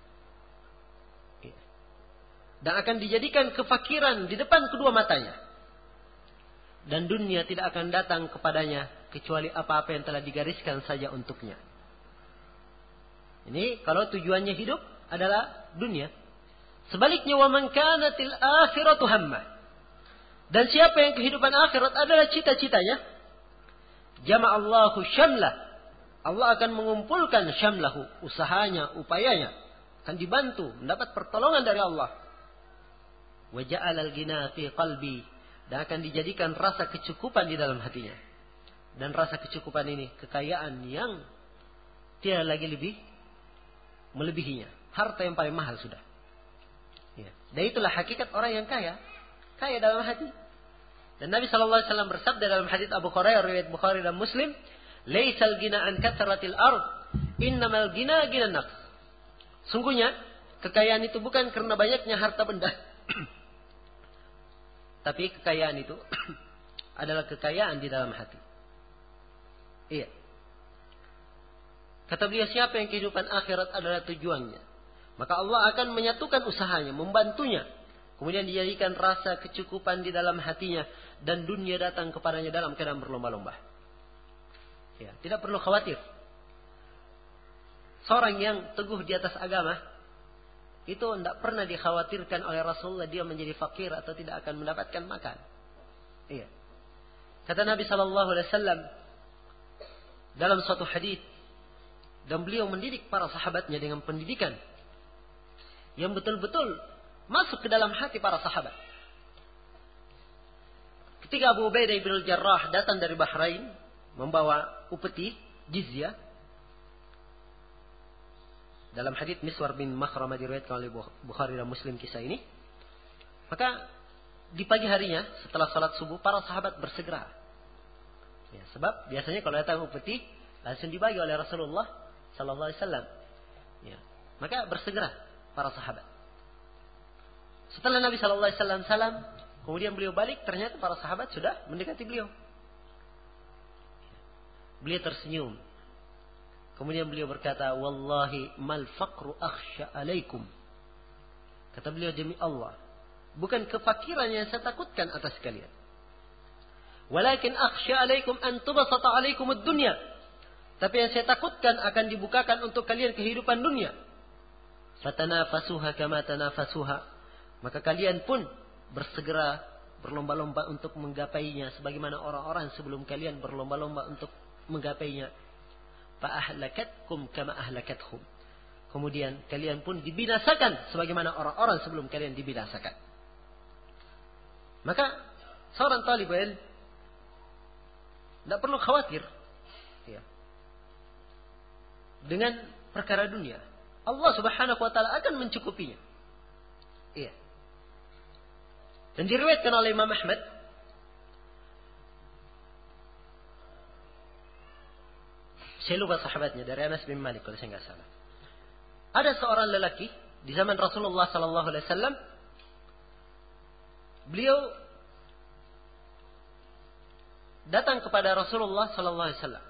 Dan akan dijadikan kefakiran di depan kedua matanya. Dan dunia tidak akan datang kepadanya kecuali apa-apa yang telah digariskan saja untuknya. Ini kalau tujuannya hidup adalah dunia. Sebaliknya, wa man kanatil akhiratu hammah. Dan siapa yang kehidupan akhirat adalah cita-citanya, jama'allahu syamlah, Allah akan mengumpulkan syamlahu, usahanya, upayanya, akan dibantu, mendapat pertolongan dari Allah. Wa ja'alal ghina fi qalbi, dan akan dijadikan rasa kecukupan di dalam hatinya. Dan rasa kecukupan ini kekayaan yang tidak lagi lebih melebihinya, harta yang paling mahal sudah. Ya. Dan itulah hakikat orang yang kaya. Kaya dalam hati. Dan Nabi sallallahu alaihi wasallam bersabda dalam hadits Abu Hurairah riwayat Bukhari dan Muslim, "Laisal ghina an kathratil ard, innamal ghina ghinan nafs." Sungguhnya kekayaan itu bukan karena banyaknya harta benda. Tapi kekayaan itu adalah kekayaan di dalam hati. Iya. Kata beliau, siapa yang kehidupan akhirat adalah tujuannya, maka Allah akan menyatukan usahanya, membantunya. Kemudian dijadikan rasa kecukupan di dalam hatinya. Dan dunia datang kepadanya dalam keadaan berlomba-lomba. Ya, tidak perlu khawatir. Seorang yang teguh di atas agama, itu tidak pernah dikhawatirkan oleh Rasulullah dia menjadi fakir atau tidak akan mendapatkan makan. Iya. Kata Nabi Sallallahu Alaihi Wasallam dalam suatu hadis, dan beliau mendidik para sahabatnya dengan pendidikan yang betul-betul masuk ke dalam hati para sahabat. Ketika Abu Ubaidah bin Al-Jarrah datang dari Bahrain membawa upeti jizyah, dalam hadits Miswar bin Makhramah diriwayatkan oleh Bukhari dan Muslim kisah ini, maka di pagi harinya setelah salat subuh para sahabat bersegera. Ya, sebab biasanya kalau datang upeti langsung dibagi oleh Rasulullah Sallallahu Alaihi Wasallam. Ya, maka bersegera para sahabat. Setelah Nabi Sallallahu Alaihi Wasallam salam, kemudian beliau balik, ternyata para sahabat sudah mendekati beliau. Beliau tersenyum. Kemudian beliau berkata, "Wallahi mal faqru akhsha alaikum." Kata beliau, demi Allah, bukan kefakiran yang saya takutkan atas kalian. Walakin akhsha alaikum an tubasata alaikum ad-dunya. Tapi yang saya takutkan akan dibukakan untuk kalian kehidupan dunia. Fatanafasuha kama tanafasuha. Maka kalian pun bersegera berlomba-lomba untuk menggapainya sebagaimana orang-orang sebelum kalian berlomba-lomba untuk menggapainya. Fa ahlakatkum kama ahlakathum. Kemudian kalian pun dibinasakan sebagaimana orang-orang sebelum kalian dibinasakan. Maka seorang talibul ilm tidak perlu khawatir ya, dengan perkara dunia. Allah Subhanahu wa taala akan mencukupinya. Iya. Dan diriwayatkan oleh Imam Ahmad saya lupa sahabatnya, dari Anas bin Malik kalau saya nggak salah. Ada seorang lelaki di zaman Rasulullah Sallallahu Alaihi Wasallam. Beliau datang kepada Rasulullah Sallallahu Alaihi Wasallam,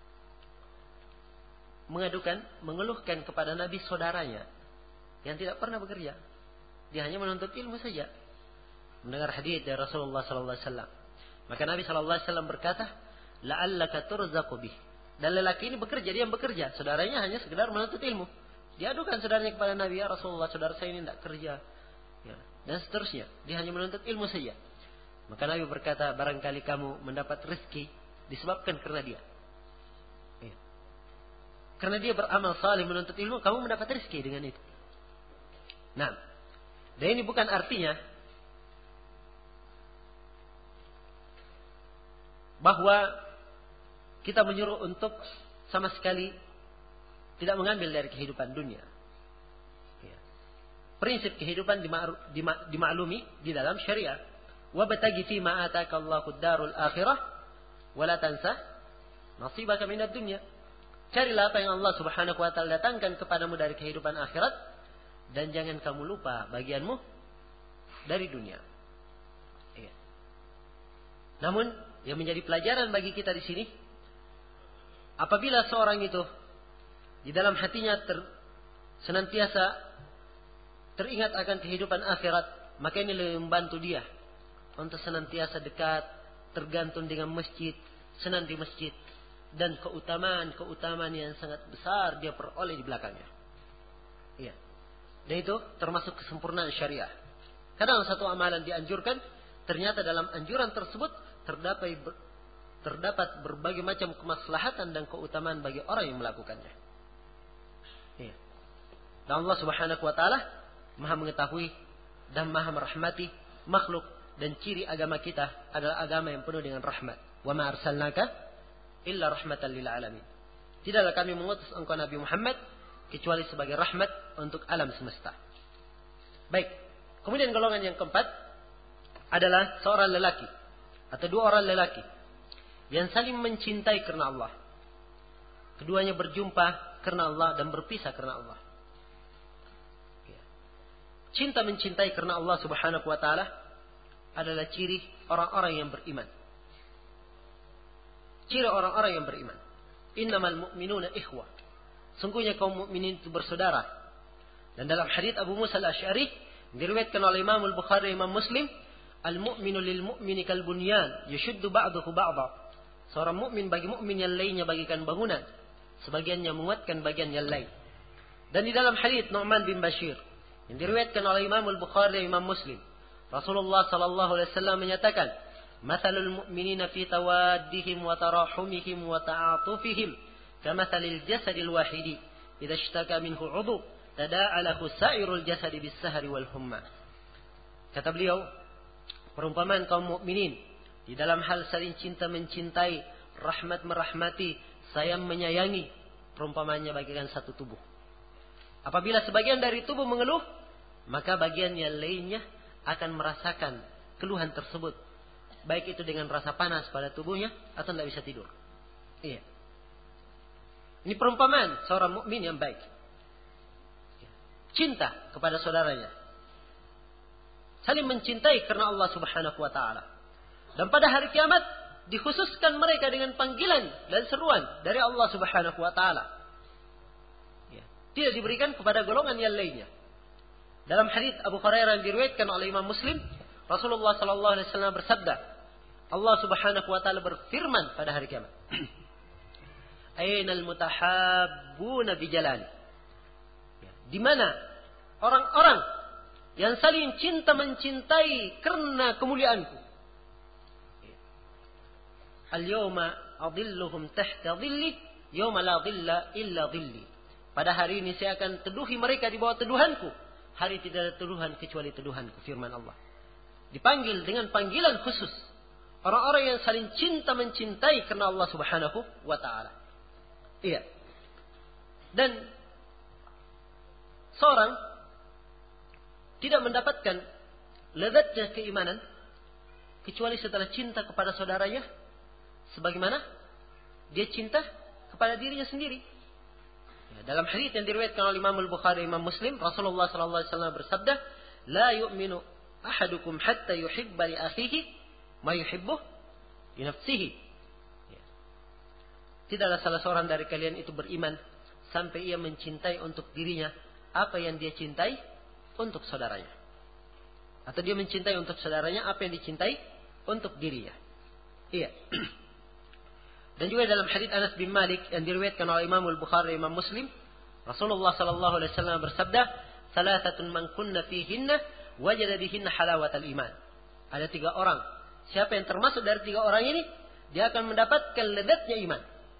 mengadukan, mengeluhkan kepada Nabi saudaranya yang tidak pernah bekerja. Dia hanya menuntut ilmu saja, mendengar hadis dari Rasulullah Sallallahu Alaihi Wasallam. Maka Nabi Sallallahu Alaihi Wasallam berkata, "La'allaka turzaqu bih." Dan lelaki ini bekerja, dia yang bekerja. Saudaranya hanya sekedar menuntut ilmu. Dia adukan saudaranya kepada Nabi, "Ya Rasulullah, saudara saya ini tidak kerja." Ya, dan seterusnya. Dia hanya menuntut ilmu saja. Maka Nabi berkata, barangkali kamu mendapat rezeki disebabkan karena dia. Ya. Karena dia beramal saleh menuntut ilmu, kamu mendapat rezeki dengan itu. Nah, dan ini bukan artinya bahwa kita menyuruh untuk sama sekali tidak mengambil dari kehidupan dunia. Ya. Prinsip kehidupan dimaklumi di dalam syariat. Wabtaghi fi ma ataka Allahu ad-darul akhirah wa la tansa nasibaka minad dunya. Carilah apa yang Allah Subhanahu wa taala datangkan kepadamu dari kehidupan akhirat dan jangan kamu lupa bagianmu dari dunia. Ya. Namun yang menjadi pelajaran bagi kita di sini, apabila seorang itu di dalam hatinya ter, senantiasa teringat akan kehidupan akhirat, maka ini lebih membantu dia untuk senantiasa dekat, tergantung dengan masjid, senang di masjid, dan keutamaan-keutamaan yang sangat besar dia peroleh di belakangnya. Iya. Dan itu termasuk kesempurnaan syariah. Kadang satu amalan dianjurkan, ternyata dalam anjuran tersebut terdapat terdapat berbagai macam kemaslahatan dan keutamaan bagi orang yang melakukannya. Iya. Dan Allah Subhanahu wa taala Maha mengetahui dan Maha merahmati makhluk, dan ciri agama kita adalah agama yang penuh dengan rahmat. Wa ma arsalnaka illa rahmatan lil alamin. Tidaklah kami mengutus engkau Nabi Muhammad kecuali sebagai rahmat untuk alam semesta. Baik. Kemudian golongan yang keempat adalah seorang lelaki atau dua orang lelaki yang saling mencintai karena Allah. Keduanya berjumpa karena Allah dan berpisah karena Allah. cinta mencintai karena Allah Subhanahu wa taala adalah ciri orang-orang yang beriman. Ciri orang-orang yang beriman. Innamal mu'minuna ikhwah. Sungguhnya kaum mukminin itu bersaudara. Dan dalam hadits Abu Musa al-Asy'ari diriwayatkan oleh Imam Al-Bukhari dan Imam Muslim, al-mu'minu lil mu'mini kal bunyan yashuddu ba'dahu ba'dha. Seorang mukmin bagi mukmin yang lainnya bagikan bangunan, sebagiannya menguatkan bagian yang lain. Dan di dalam hadits Nu'man bin Bashir yang diriwayatkan oleh Imam Al-Bukhari dan Imam Muslim, Rasulullah sallallahu alaihi wasallam menyatakan, "Matsalul mu'minina fi tawaddihim wa tarahumihim wa ta'atufihim kamatsalil jasadil wahidi idza ishtaka minhu 'udhu tada'a lahu sa'irul jasadi bis-sahri wal humma." Kata beliau, perumpamaan kaum mukminin di dalam hal saling cinta mencintai, rahmat merahmati, sayang menyayangi, perumpamaannya bagaikan satu tubuh. Apabila sebagian dari tubuh mengeluh, maka bagian yang lainnya akan merasakan keluhan tersebut. Baik itu dengan rasa panas pada tubuhnya atau tidak bisa tidur. Iya. Ini perumpamaan seorang mukmin yang baik. Cinta kepada saudaranya. Saling mencintai karena Allah Subhanahu wa taala. Dan pada hari kiamat dikhususkan mereka dengan panggilan dan seruan dari Allah Subhanahu wa taala. Ya. Tidak diberikan kepada golongan yang lainnya. Dalam hadits Abu Hurairah yang diriwayatkan oleh Imam Muslim, Rasulullah sallallahu alaihi wasallam bersabda, Allah Subhanahu wa taala berfirman pada hari kiamat, "Ainal mutahabbuna bi jalali?" Ya. Di mana orang-orang yang saling cinta mencintai karena kemuliaanku? Al-yawma adilluhum tahta dhilli yawma la dhilla illa dhilli. Pada hari ini saya akan teduhi mereka di bawah teduhanku. Hari tidak ada teduhan kecuali teduhanku, firman Allah. Dipanggil dengan panggilan khusus orang-orang yang saling cinta mencintai karena Allah Subhanahu wa taala. Iya. Dan seorang tidak mendapatkan lezatnya keimanan kecuali setelah cinta kepada saudaranya sebagaimana dia cinta kepada dirinya sendiri. Ya, dalam hadits yang diriwayatkan oleh Imam Al-Bukhari dan Imam Muslim, Rasulullah sallallahu alaihi wasallam bersabda, "La yu'minu ahadukum hatta yuhibba li akhihi ma yuhibbu li nafsihi." Ya. Tidaklah salah seorang dari kalian itu beriman sampai ia mencintai untuk dirinya apa yang dia cintai untuk saudaranya. Atau dia mencintai untuk saudaranya apa yang dicintai untuk dirinya. Iya. Dan juga dalam hadits Anas bin Malik yang diriwayatkan oleh Imam Al-Bukhari dan Imam Muslim, Rasulullah sallallahu alaihi wasallam bersabda, "Salasatun man kunna fihinna wajada bihinna halawatal iman." Ada tiga orang. Siapa yang termasuk dari tiga orang ini, dia akan mendapatkan lezatnya iman.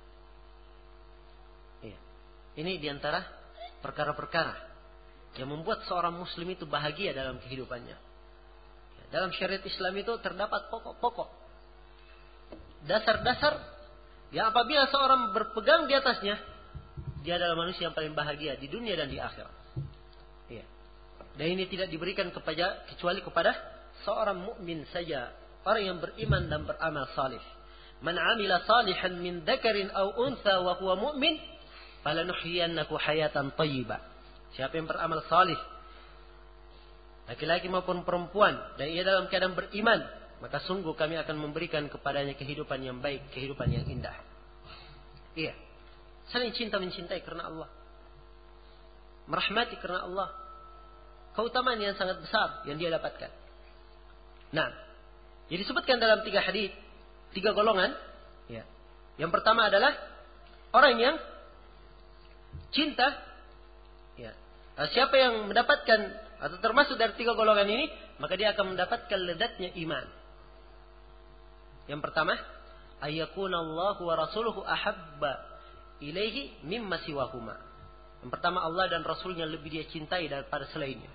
Iya. Ini diantara perkara-perkara yang membuat seorang muslim itu bahagia dalam kehidupannya. Dalam syariat Islam itu terdapat pokok-pokok, dasar-dasar yang apabila seorang berpegang di atasnya, dia adalah manusia yang paling bahagia di dunia dan di akhirat. Iya. Dan ini tidak diberikan kepada kecuali kepada seorang mukmin saja, orang yang beriman dan beramal salih. Man 'amila salihan min dzakarin aw untha wa huwa mu'min, falanuhyiyannahu hayatan thayyibah. Siapa yang beramal salih, laki-laki maupun perempuan, dan ia dalam keadaan beriman, maka sungguh kami akan memberikan kepadanya kehidupan yang baik, kehidupan yang indah. Iya. Saling cinta mencintai karena Allah. Merahmati karena Allah. Keutamaan yang sangat besar yang dia dapatkan. Nah, jadi disebutkan dalam tiga hadits, tiga golongan. Ya. Yang pertama adalah orang yang cinta. Ya. Nah, siapa yang mendapatkan atau termasuk dari tiga golongan ini, maka dia akan mendapatkan lezatnya iman. Yang pertama, ayyakuna Allah wa rasuluhu ahabba ilaihi mimma siwahuma. Yang pertama, Allah dan Rasulnya lebih dia cintai daripada selainnya.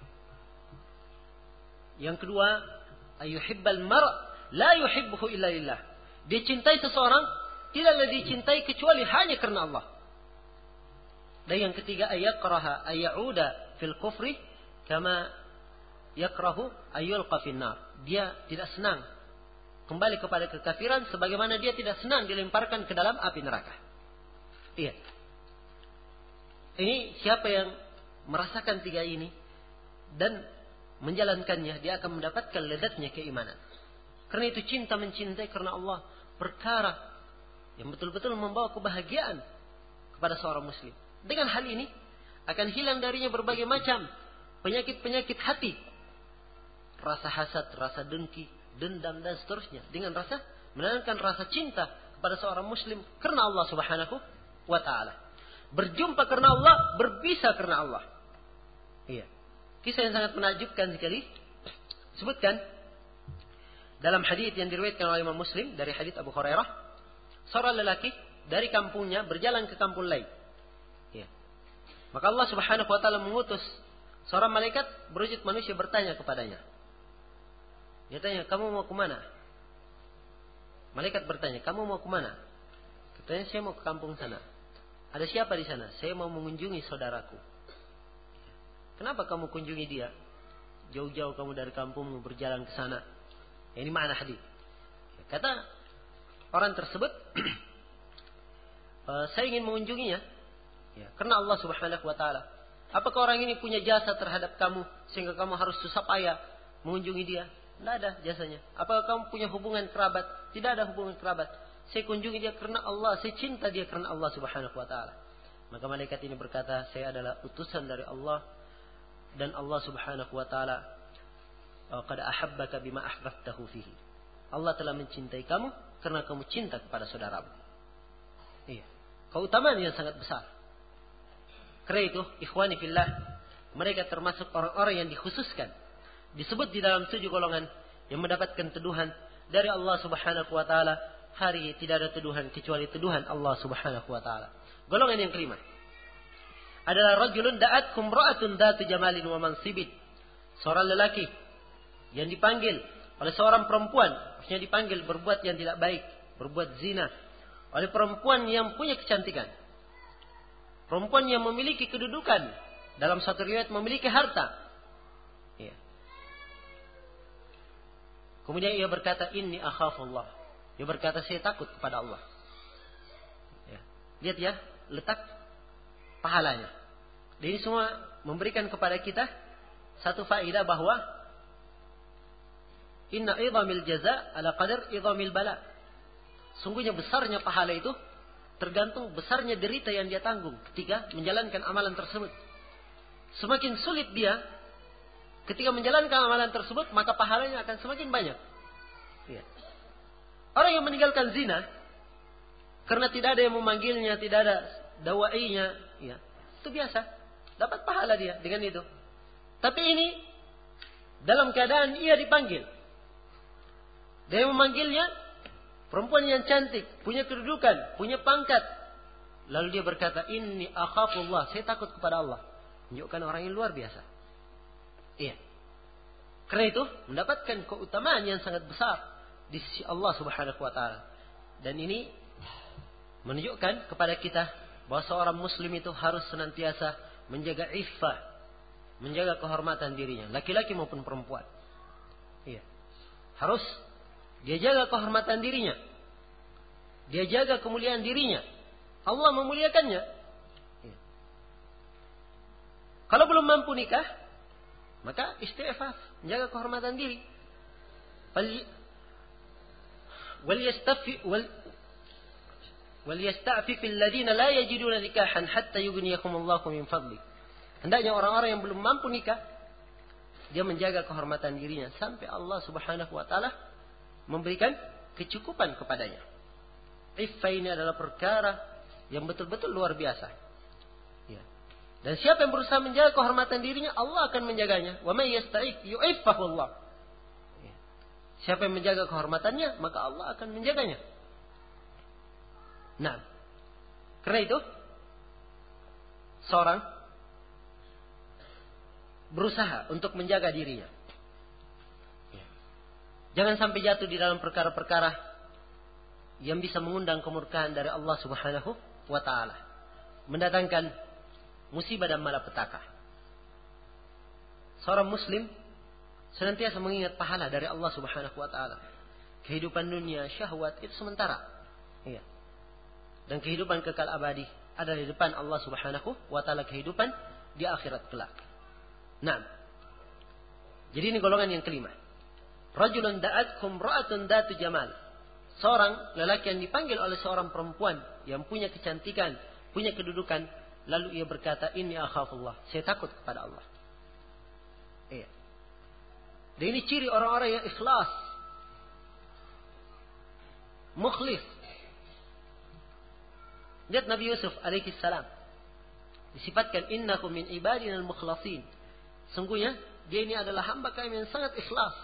Yang kedua, ayyuhibbal mar' la yuhibbuhu illa lillah. Dia cintai seseorang tidaklah dicintai kecuali hanya karena Allah. Dan yang ketiga, ayakraha ayyauda fil kufri kama yakrahu ayyulqa finnar. Dia tidak senang kembali kepada kekafiran sebagaimana dia tidak senang dilemparkan ke dalam api neraka. Iya. Ini siapa yang merasakan tiga ini dan menjalankannya, dia akan mendapatkan lezatnya keimanan. Karena itu cinta mencintai karena Allah perkara yang betul-betul membawa kebahagiaan kepada seorang muslim. Dengan hal ini akan hilang darinya berbagai macam penyakit-penyakit hati. Rasa hasad, rasa dengki, dendam dan seterusnya. Dengan rasa menanamkan rasa cinta kepada seorang muslim karena Allah Subhanahu wa taala. Berjumpa karena Allah, berbisa karena Allah. Iya. Kisah yang sangat menakjubkan sekali. Sebutkan dalam hadis yang diriwayatkan oleh Imam Muslim dari hadis Abu Hurairah, seorang lelaki dari kampungnya berjalan ke kampung lain. Ya. Maka Allah Subhanahu wa taala mengutus seorang malaikat berwujud manusia bertanya kepadanya. Dia tanya, "Kamu mau ke mana?" Malaikat bertanya, "Kamu mau ke mana?" Katanya, "Saya mau ke kampung sana." "Ada siapa di sana?" "Saya mau mengunjungi saudaraku." "Kenapa kamu kunjungi dia? Jauh-jauh kamu dari kampungmu berjalan ke sana." Ini makna hadis. Kata orang tersebut, "Saya ingin mengunjunginya ya, karena Allah Subhanahu wa taala. Apakah orang ini punya jasa terhadap kamu sehingga kamu harus susah payah mengunjungi dia?" "Tidak ada jasanya." "Apakah kamu punya hubungan kerabat?" "Tidak ada hubungan kerabat. Saya kunjungi dia karena Allah, saya cinta dia karena Allah Subhanahu wa taala." Maka malaikat ini berkata, "Saya adalah utusan dari Allah dan Allah Subhanahu wa taala qad ahabbaka bima ahbabtahu fihi." Allah telah mencintai kamu karena kamu cinta kepada saudaramu. Iya. Keutamaan yang sangat besar. Karena itu, ikhwani fillah, mereka termasuk orang-orang yang dikhususkan, disebut di dalam tujuh golongan yang mendapatkan teduhan dari Allah Subhanahu wa taala. Hari tidak ada teduhan kecuali teduhan Allah Subhanahu wa taala. Golongan yang kelima adalah rajulun da'atkum ra'atun dzatu jamalin wa mansibin. Seorang lelaki yang dipanggil oleh seorang perempuan, maksudnya dipanggil berbuat yang tidak baik, berbuat zina, oleh perempuan yang punya kecantikan. Perempuan yang memiliki kedudukan, dalam satu riwayat memiliki harta. Ya. Kemudian ia berkata, "Inni akhafullah." Dia berkata, "Saya takut kepada Allah." Ya. Lihat ya, letak pahalanya. Dan ini semua memberikan kepada kita satu faedah bahwa inna idhamil jaza ala qadar idhamil bala. Sungguhnya besarnya pahala itu tergantung besarnya derita yang dia tanggung ketika menjalankan amalan tersebut. Semakin sulit dia ketika menjalankan amalan tersebut, maka pahalanya akan semakin banyak. Ya. Orang yang meninggalkan zina karena tidak ada yang memanggilnya, tidak ada dawainya, ya, itu biasa, dapat pahala dia dengan itu. Tapi ini dalam keadaan ia dipanggil, dia memanggilnya perempuan yang cantik, punya kedudukan, punya pangkat. Lalu dia berkata, "Inni akhafullah." Saya takut kepada Allah. Menunjukkan orang yang luar biasa. Iya. Karena itu mendapatkan keutamaan yang sangat besar di sisi Allah Subhanahu wa taala. Dan ini menunjukkan kepada kita bahwa seorang muslim itu harus senantiasa menjaga iffah, menjaga kehormatan dirinya, laki-laki maupun perempuan. Iya. Harus dia jaga kehormatan dirinya. Dia jaga kemuliaan dirinya. Allah memuliakannya. Ya. Kalau belum mampu nikah, maka istighfar, menjaga kehormatan diri. Wal yastafi wal wal yasta'fif alladhina la yajiduna nikahan hatta yughniyahumullahu min fadli. Hendaknya orang-orang yang belum mampu nikah, dia menjaga kehormatan dirinya sampai Allah Subhanahu wa taala memberikan kecukupan kepadanya. Iffah ini adalah perkara yang betul-betul luar biasa. Ya. Dan siapa yang berusaha menjaga kehormatan dirinya, Allah akan menjaganya. Wa may yasta'if yu'iffahu Allah. Ya. Siapa yang menjaga kehormatannya, maka Allah akan menjaganya. Nah, karena itu seorang berusaha untuk menjaga dirinya. Jangan sampai jatuh di dalam perkara-perkara yang bisa mengundang kemurkaan dari Allah Subhanahu wa taala, mendatangkan musibah dan malapetaka. Seorang muslim senantiasa mengingat pahala dari Allah Subhanahu wa taala. Kehidupan dunia, syahwat itu sementara. Iya. Dan kehidupan kekal abadi ada di depan Allah Subhanahu wa taala, kehidupan di akhirat kelak. Nah, Jadi ini golongan yang kelima. Rajulun da'atkum ra'atun datu jamal. Seorang lelaki yang dipanggil oleh seorang perempuan yang punya kecantikan, punya kedudukan, lalu ia berkata, "Inni akhafullah." Saya takut kepada Allah. Iya. Dan ini ciri orang-orang yang ikhlas, mukhlis. Lihat Nabi Yusuf alaihi salam disifatkan, "Innakum min ibadina al-mukhlasin." Sungguhnya dia ini adalah hamba kami yang sangat ikhlas.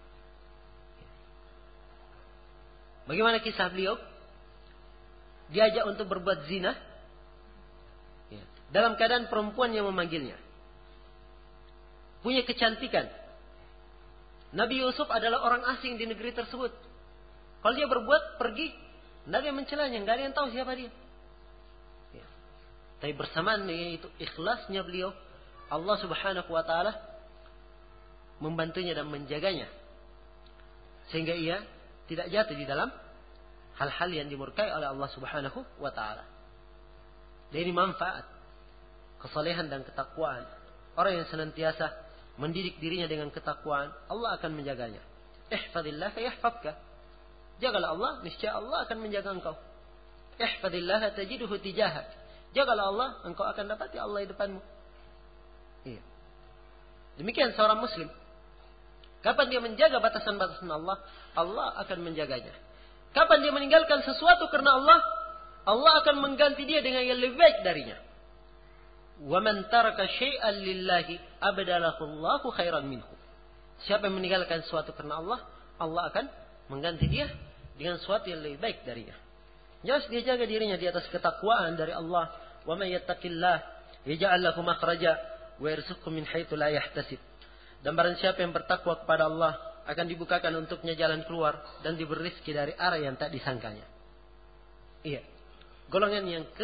Bagaimana kisah beliau? Diajak untuk berbuat zina, ya, dalam keadaan perempuan yang memanggilnya. Punya kecantikan. Nabi Yusuf adalah orang asing di negeri tersebut. Kalau dia berbuat, pergi, tidak ada yang mencelanya, tidak ada yang tahu siapa dia. Ya. Tapi bersamaan dengan itu, ikhlasnya beliau, Allah Subhanahu wa Ta'ala membantunya dan menjaganya, sehingga ia tidak jatuh di dalam hal-hal yang dimurkai oleh Allah Subhanahu wa Ta'ala. Dan ini manfaat kesalehan dan ketakwaan. Orang yang senantiasa mendidik dirinya dengan ketakwaan, Allah akan menjaganya. Ihfadillah yahfadka. Jagalah Allah, niscaya Allah akan menjaga engkau. Ihfadillah tajiduhu tijahak. Jagalah Allah, engkau akan dapati Allah di depanmu. Iya. Demikian seorang muslim. Kapan dia menjaga batasan-batasan Allah, Allah akan menjaganya. Kapan dia meninggalkan sesuatu karena Allah, Allah akan mengganti dia dengan yang lebih baik darinya. Wa man taraka syai'an lillahi abdalahu Allahu khairan minhu. Siapa yang meninggalkan sesuatu karena Allah, Allah akan mengganti dia dengan sesuatu yang lebih baik darinya. Jelas dia jaga dirinya di atas ketakwaan dari Allah. Wa may yattaqillah yaj'al lahu makhraja wa yarzuqhu min haitsu la yahtasib. Dan barang siapa yang bertakwa kepada Allah, akan dibukakan untuknya jalan keluar dan diberi rezeki dari arah yang tak disangkanya. Iya. Golongan yang ke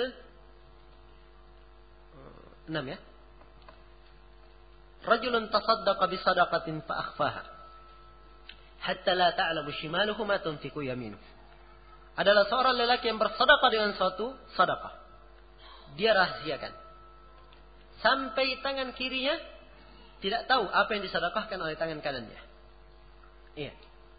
enam ya. Rajulun tasaddaqa bi sadaqatin fa akhfaha hatta la ta'lamu shimaluhu ma tunfiqu yaminuhu. Adalah seorang lelaki yang bersedekah dengan suatu sedekah. Dia rahasiakan sampai tangan kirinya tidak tahu apa yang disedekahkan oleh tangan kanannya. Iya.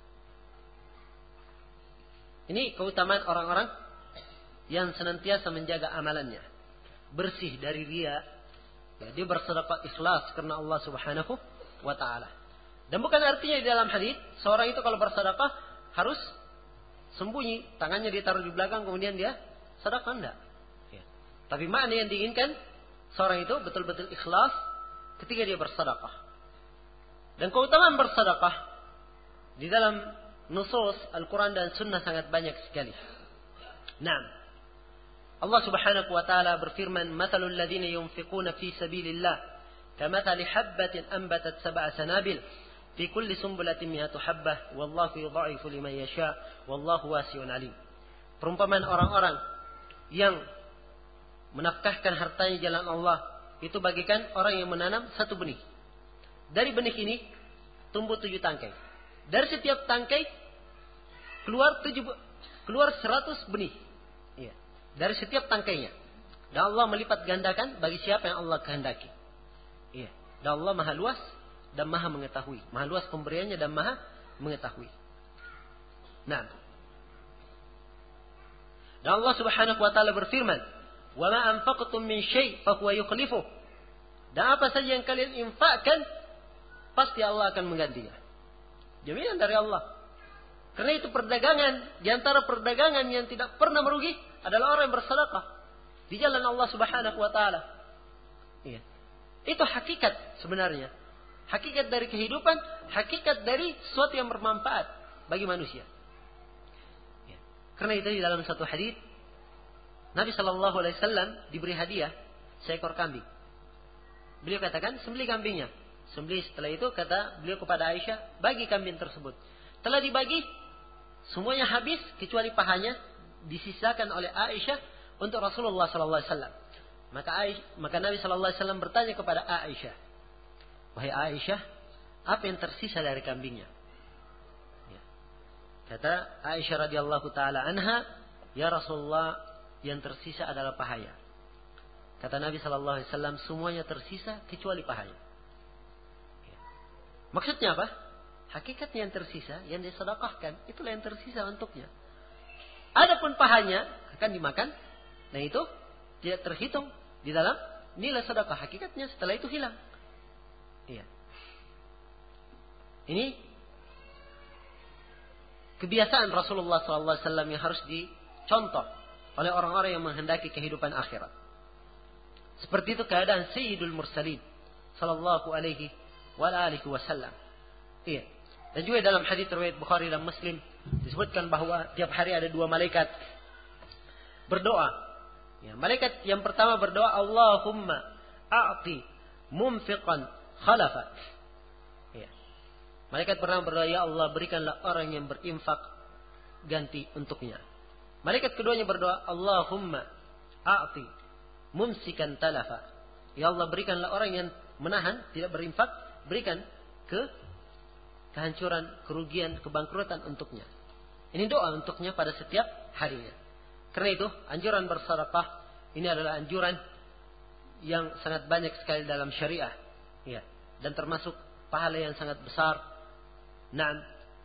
Ini keutamaan orang-orang yang senantiasa menjaga amalannya, bersih dari riya. Ya, dia bersedekah ikhlas karena Allah Subhanahu wa Ta'ala. Dan bukan artinya di dalam hadis seorang itu kalau bersedekah harus sembunyi, tangannya ditaruh di belakang kemudian dia sedekah, enggak. Ya. Tapi makna yang diinginkan seorang itu betul-betul ikhlas ketika dia bersedekah. Dan keutamaan bersedekah di dalam nusus Al-Quran dan Sunnah sangat banyak sekali. Naam. Allah Subhanahu wa Ta'ala berfirman, "Mathalul ladzina yunfiquna fi sabilillah kamathali habbatin anbatat sab'a sanabil fi kulli sumbulatin mi'atu habbah wallahu yudha'ifu liman yasha wallahu wasi'un 'alim." Perumpamaan orang-orang yang menafkahkan hartanya jalan Allah itu bagikan orang yang menanam satu benih. Dari benih ini tumbuh tujuh tangkai. Dari setiap tangkai keluar tujuh, keluar seratus benih. Iya. Dari setiap tangkainya. Dan Allah melipat gandakan bagi siapa yang Allah kehendaki. Iya. Dan Allah maha luas dan maha mengetahui. Maha luas pemberiannya dan maha mengetahui. Nah. Dan Allah Subhanahu wa Ta'ala berfirman, "Wa ma anfaqtum min syai' fa huwa yukhlifuh." Dan apa saja yang kalian infakkan, pasti Allah akan menggantinya. Jaminan dari Allah. Karena itu perdagangan, di antara perdagangan yang tidak pernah merugi adalah orang yang bersedekah di jalan Allah Subhanahu wa Ta'ala. Iya. Itu hakikat sebenarnya. Hakikat dari kehidupan, hakikat dari sesuatu yang bermanfaat bagi manusia. Ya. Karena itu di dalam satu hadis Nabi Shallallahu Alaihi Wasallam diberi hadiah seekor kambing. Beliau katakan, sembelih kambingnya. Sembelih, setelah itu kata beliau kepada Aisyah, bagi kambing tersebut. Telah dibagi, semuanya habis kecuali pahanya disisakan oleh Aisyah untuk Rasulullah Shallallahu Alaihi Wasallam. Maka Aisyah, maka Nabi Shallallahu Alaihi Wasallam bertanya kepada Aisyah, wahai Aisyah, apa yang tersisa dari kambingnya? Ya. Kata Aisyah radhiyallahu taala anha, ya Rasulullah, yang tersisa adalah pahanya. Kata Nabi Shallallahu Alaihi Wasallam, semuanya tersisa kecuali pahanya. Ya. Maksudnya apa? Hakikatnya yang tersisa, yang disedekahkan, itulah yang tersisa untuknya. Adapun pahanya akan dimakan, nah itu tidak terhitung di dalam nilai sedekah. Hakikatnya setelah itu hilang. Iya. Ini kebiasaan Rasulullah shallallahu alaihi wasallam yang harus dicontoh oleh orang-orang yang menghendaki kehidupan akhirat. Seperti itu keadaan Sayyidul Mursalin sallallahu alaihi wa alihi wasallam. Iya. Dan juga dalam hadis riwayat Bukhari dan Muslim disebutkan bahwa tiap hari ada dua malaikat berdoa. Ya, malaikat yang pertama berdoa, Allahumma a'ti mumfiqan khalafa. Ya. Malaikat pertama berdoa, ya Allah berikanlah orang yang berinfak ganti untuknya. Malaikat keduanya berdoa, Allahumma a'ti mumsikan talafa. Ya Allah berikanlah orang yang menahan, tidak berinfak, berikan ke kehancuran, kerugian, kebangkrutan untuknya. Ini doa untuknya pada setiap harinya. Karena itu, anjuran bersedekah ini adalah anjuran yang sangat banyak sekali dalam syariah. Ya, dan termasuk pahala yang sangat besar. Nah,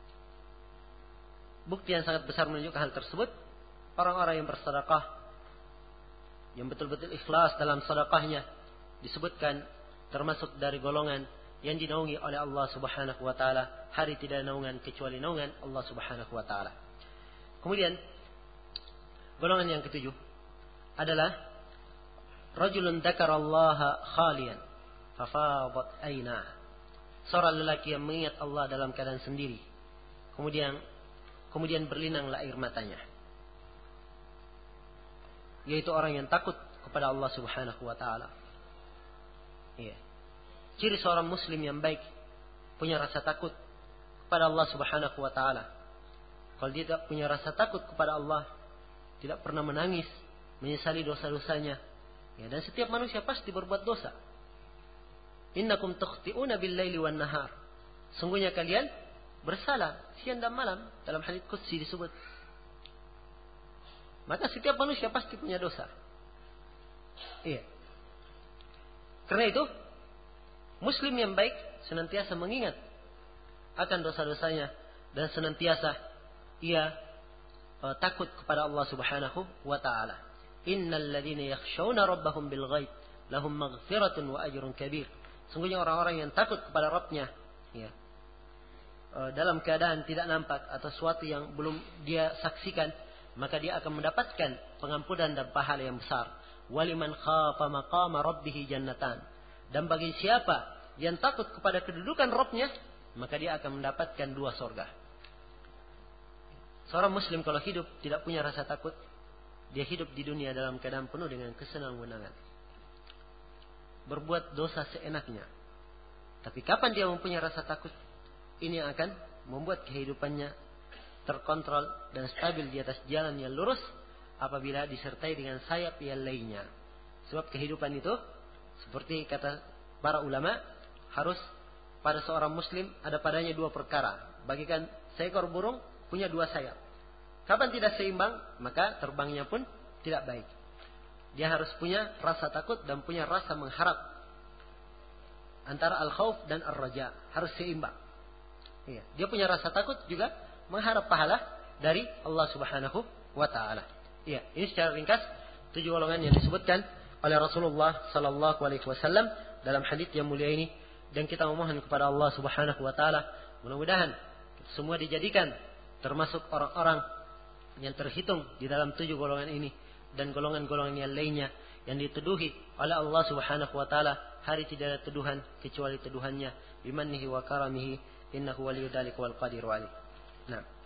bukti yang sangat besar menunjukkan hal tersebut, orang-orang yang bersedekah, yang betul-betul ikhlas dalam sedekahnya, disebutkan termasuk dari golongan yang dinaungi oleh Allah Subhanahu wa taala. Hari tidak ada naungan kecuali naungan Allah Subhanahu wa taala. Kemudian golongan yang ketujuh adalah rajulun dzakarallaha khalian fafadat aina. Seorang lelaki yang mengingat Allah dalam keadaan sendiri. Kemudian kemudian berlinanglah air matanya. Yaitu orang yang takut kepada Allah Subhanahu wa taala. Iya. Ciri seorang muslim yang baik punya rasa takut kepada Allah Subhanahu wa taala. Kalau dia tidak punya rasa takut kepada Allah, tidak pernah menangis, menyesali dosa-dosanya. Ya, dan setiap manusia pasti berbuat dosa. Innakum tukhti'una bil-laili wan-nahar. Sungguhnya kalian bersalah siang dan malam, dalam hadits qudsi disebut. Maka setiap manusia pasti punya dosa. Iya. Karena itu, muslim yang baik senantiasa mengingat akan dosa-dosanya dan senantiasa ia uh, takut kepada Allah Subhanahu wa taala. Innal ladzina yakhshawna rabbahum bil ghaib lahum maghfiratun wa ajrun kabir. Sungguhnya orang-orang yang takut kepada Rabb-nya, ya, uh, dalam keadaan tidak nampak atau sesuatu yang belum dia saksikan, maka dia akan mendapatkan pengampunan dan pahala yang besar. Waliman khafa maqama rabbih jannatan. Dan bagi siapa yang takut kepada kedudukan Rabb-nya, maka dia akan mendapatkan dua surga. Seorang muslim kalau hidup tidak punya rasa takut, dia hidup di dunia dalam keadaan penuh dengan kesenang-senangan. Berbuat dosa seenaknya. Tapi kapan dia mempunyai rasa takut, ini akan membuat kehidupannya terkontrol dan stabil di atas jalan yang lurus apabila disertai dengan sayap yang lainnya. Sebab kehidupan itu, seperti kata para ulama, harus pada seorang muslim ada padanya dua perkara. Bagikan seekor burung punya dua sayap. Kapan tidak seimbang, maka terbangnya pun tidak baik. Dia harus punya rasa takut dan punya rasa mengharap. Antara al-khauf dan ar-raja harus seimbang. Iya. Dia punya rasa takut juga mengharap pahala dari Allah Subhanahu wa taala. Iya, ini secara ringkas tujuh golongan yang disebutkan oleh Rasulullah sallallahu alaihi wasallam dalam hadis yang mulia ini, dan kita memohon kepada Allah Subhanahu wa taala mudah-mudahan semua dijadikan termasuk orang-orang yang terhitung di dalam tujuh golongan ini dan golongan-golongan yang lainnya yang dituduhi oleh Allah Subhanahu wa taala. Hari tidak ada tuduhan kecuali tuduhannya bimannihi wa karamihi innahu waliyyu dzalika wal qadiru alaih. Nah.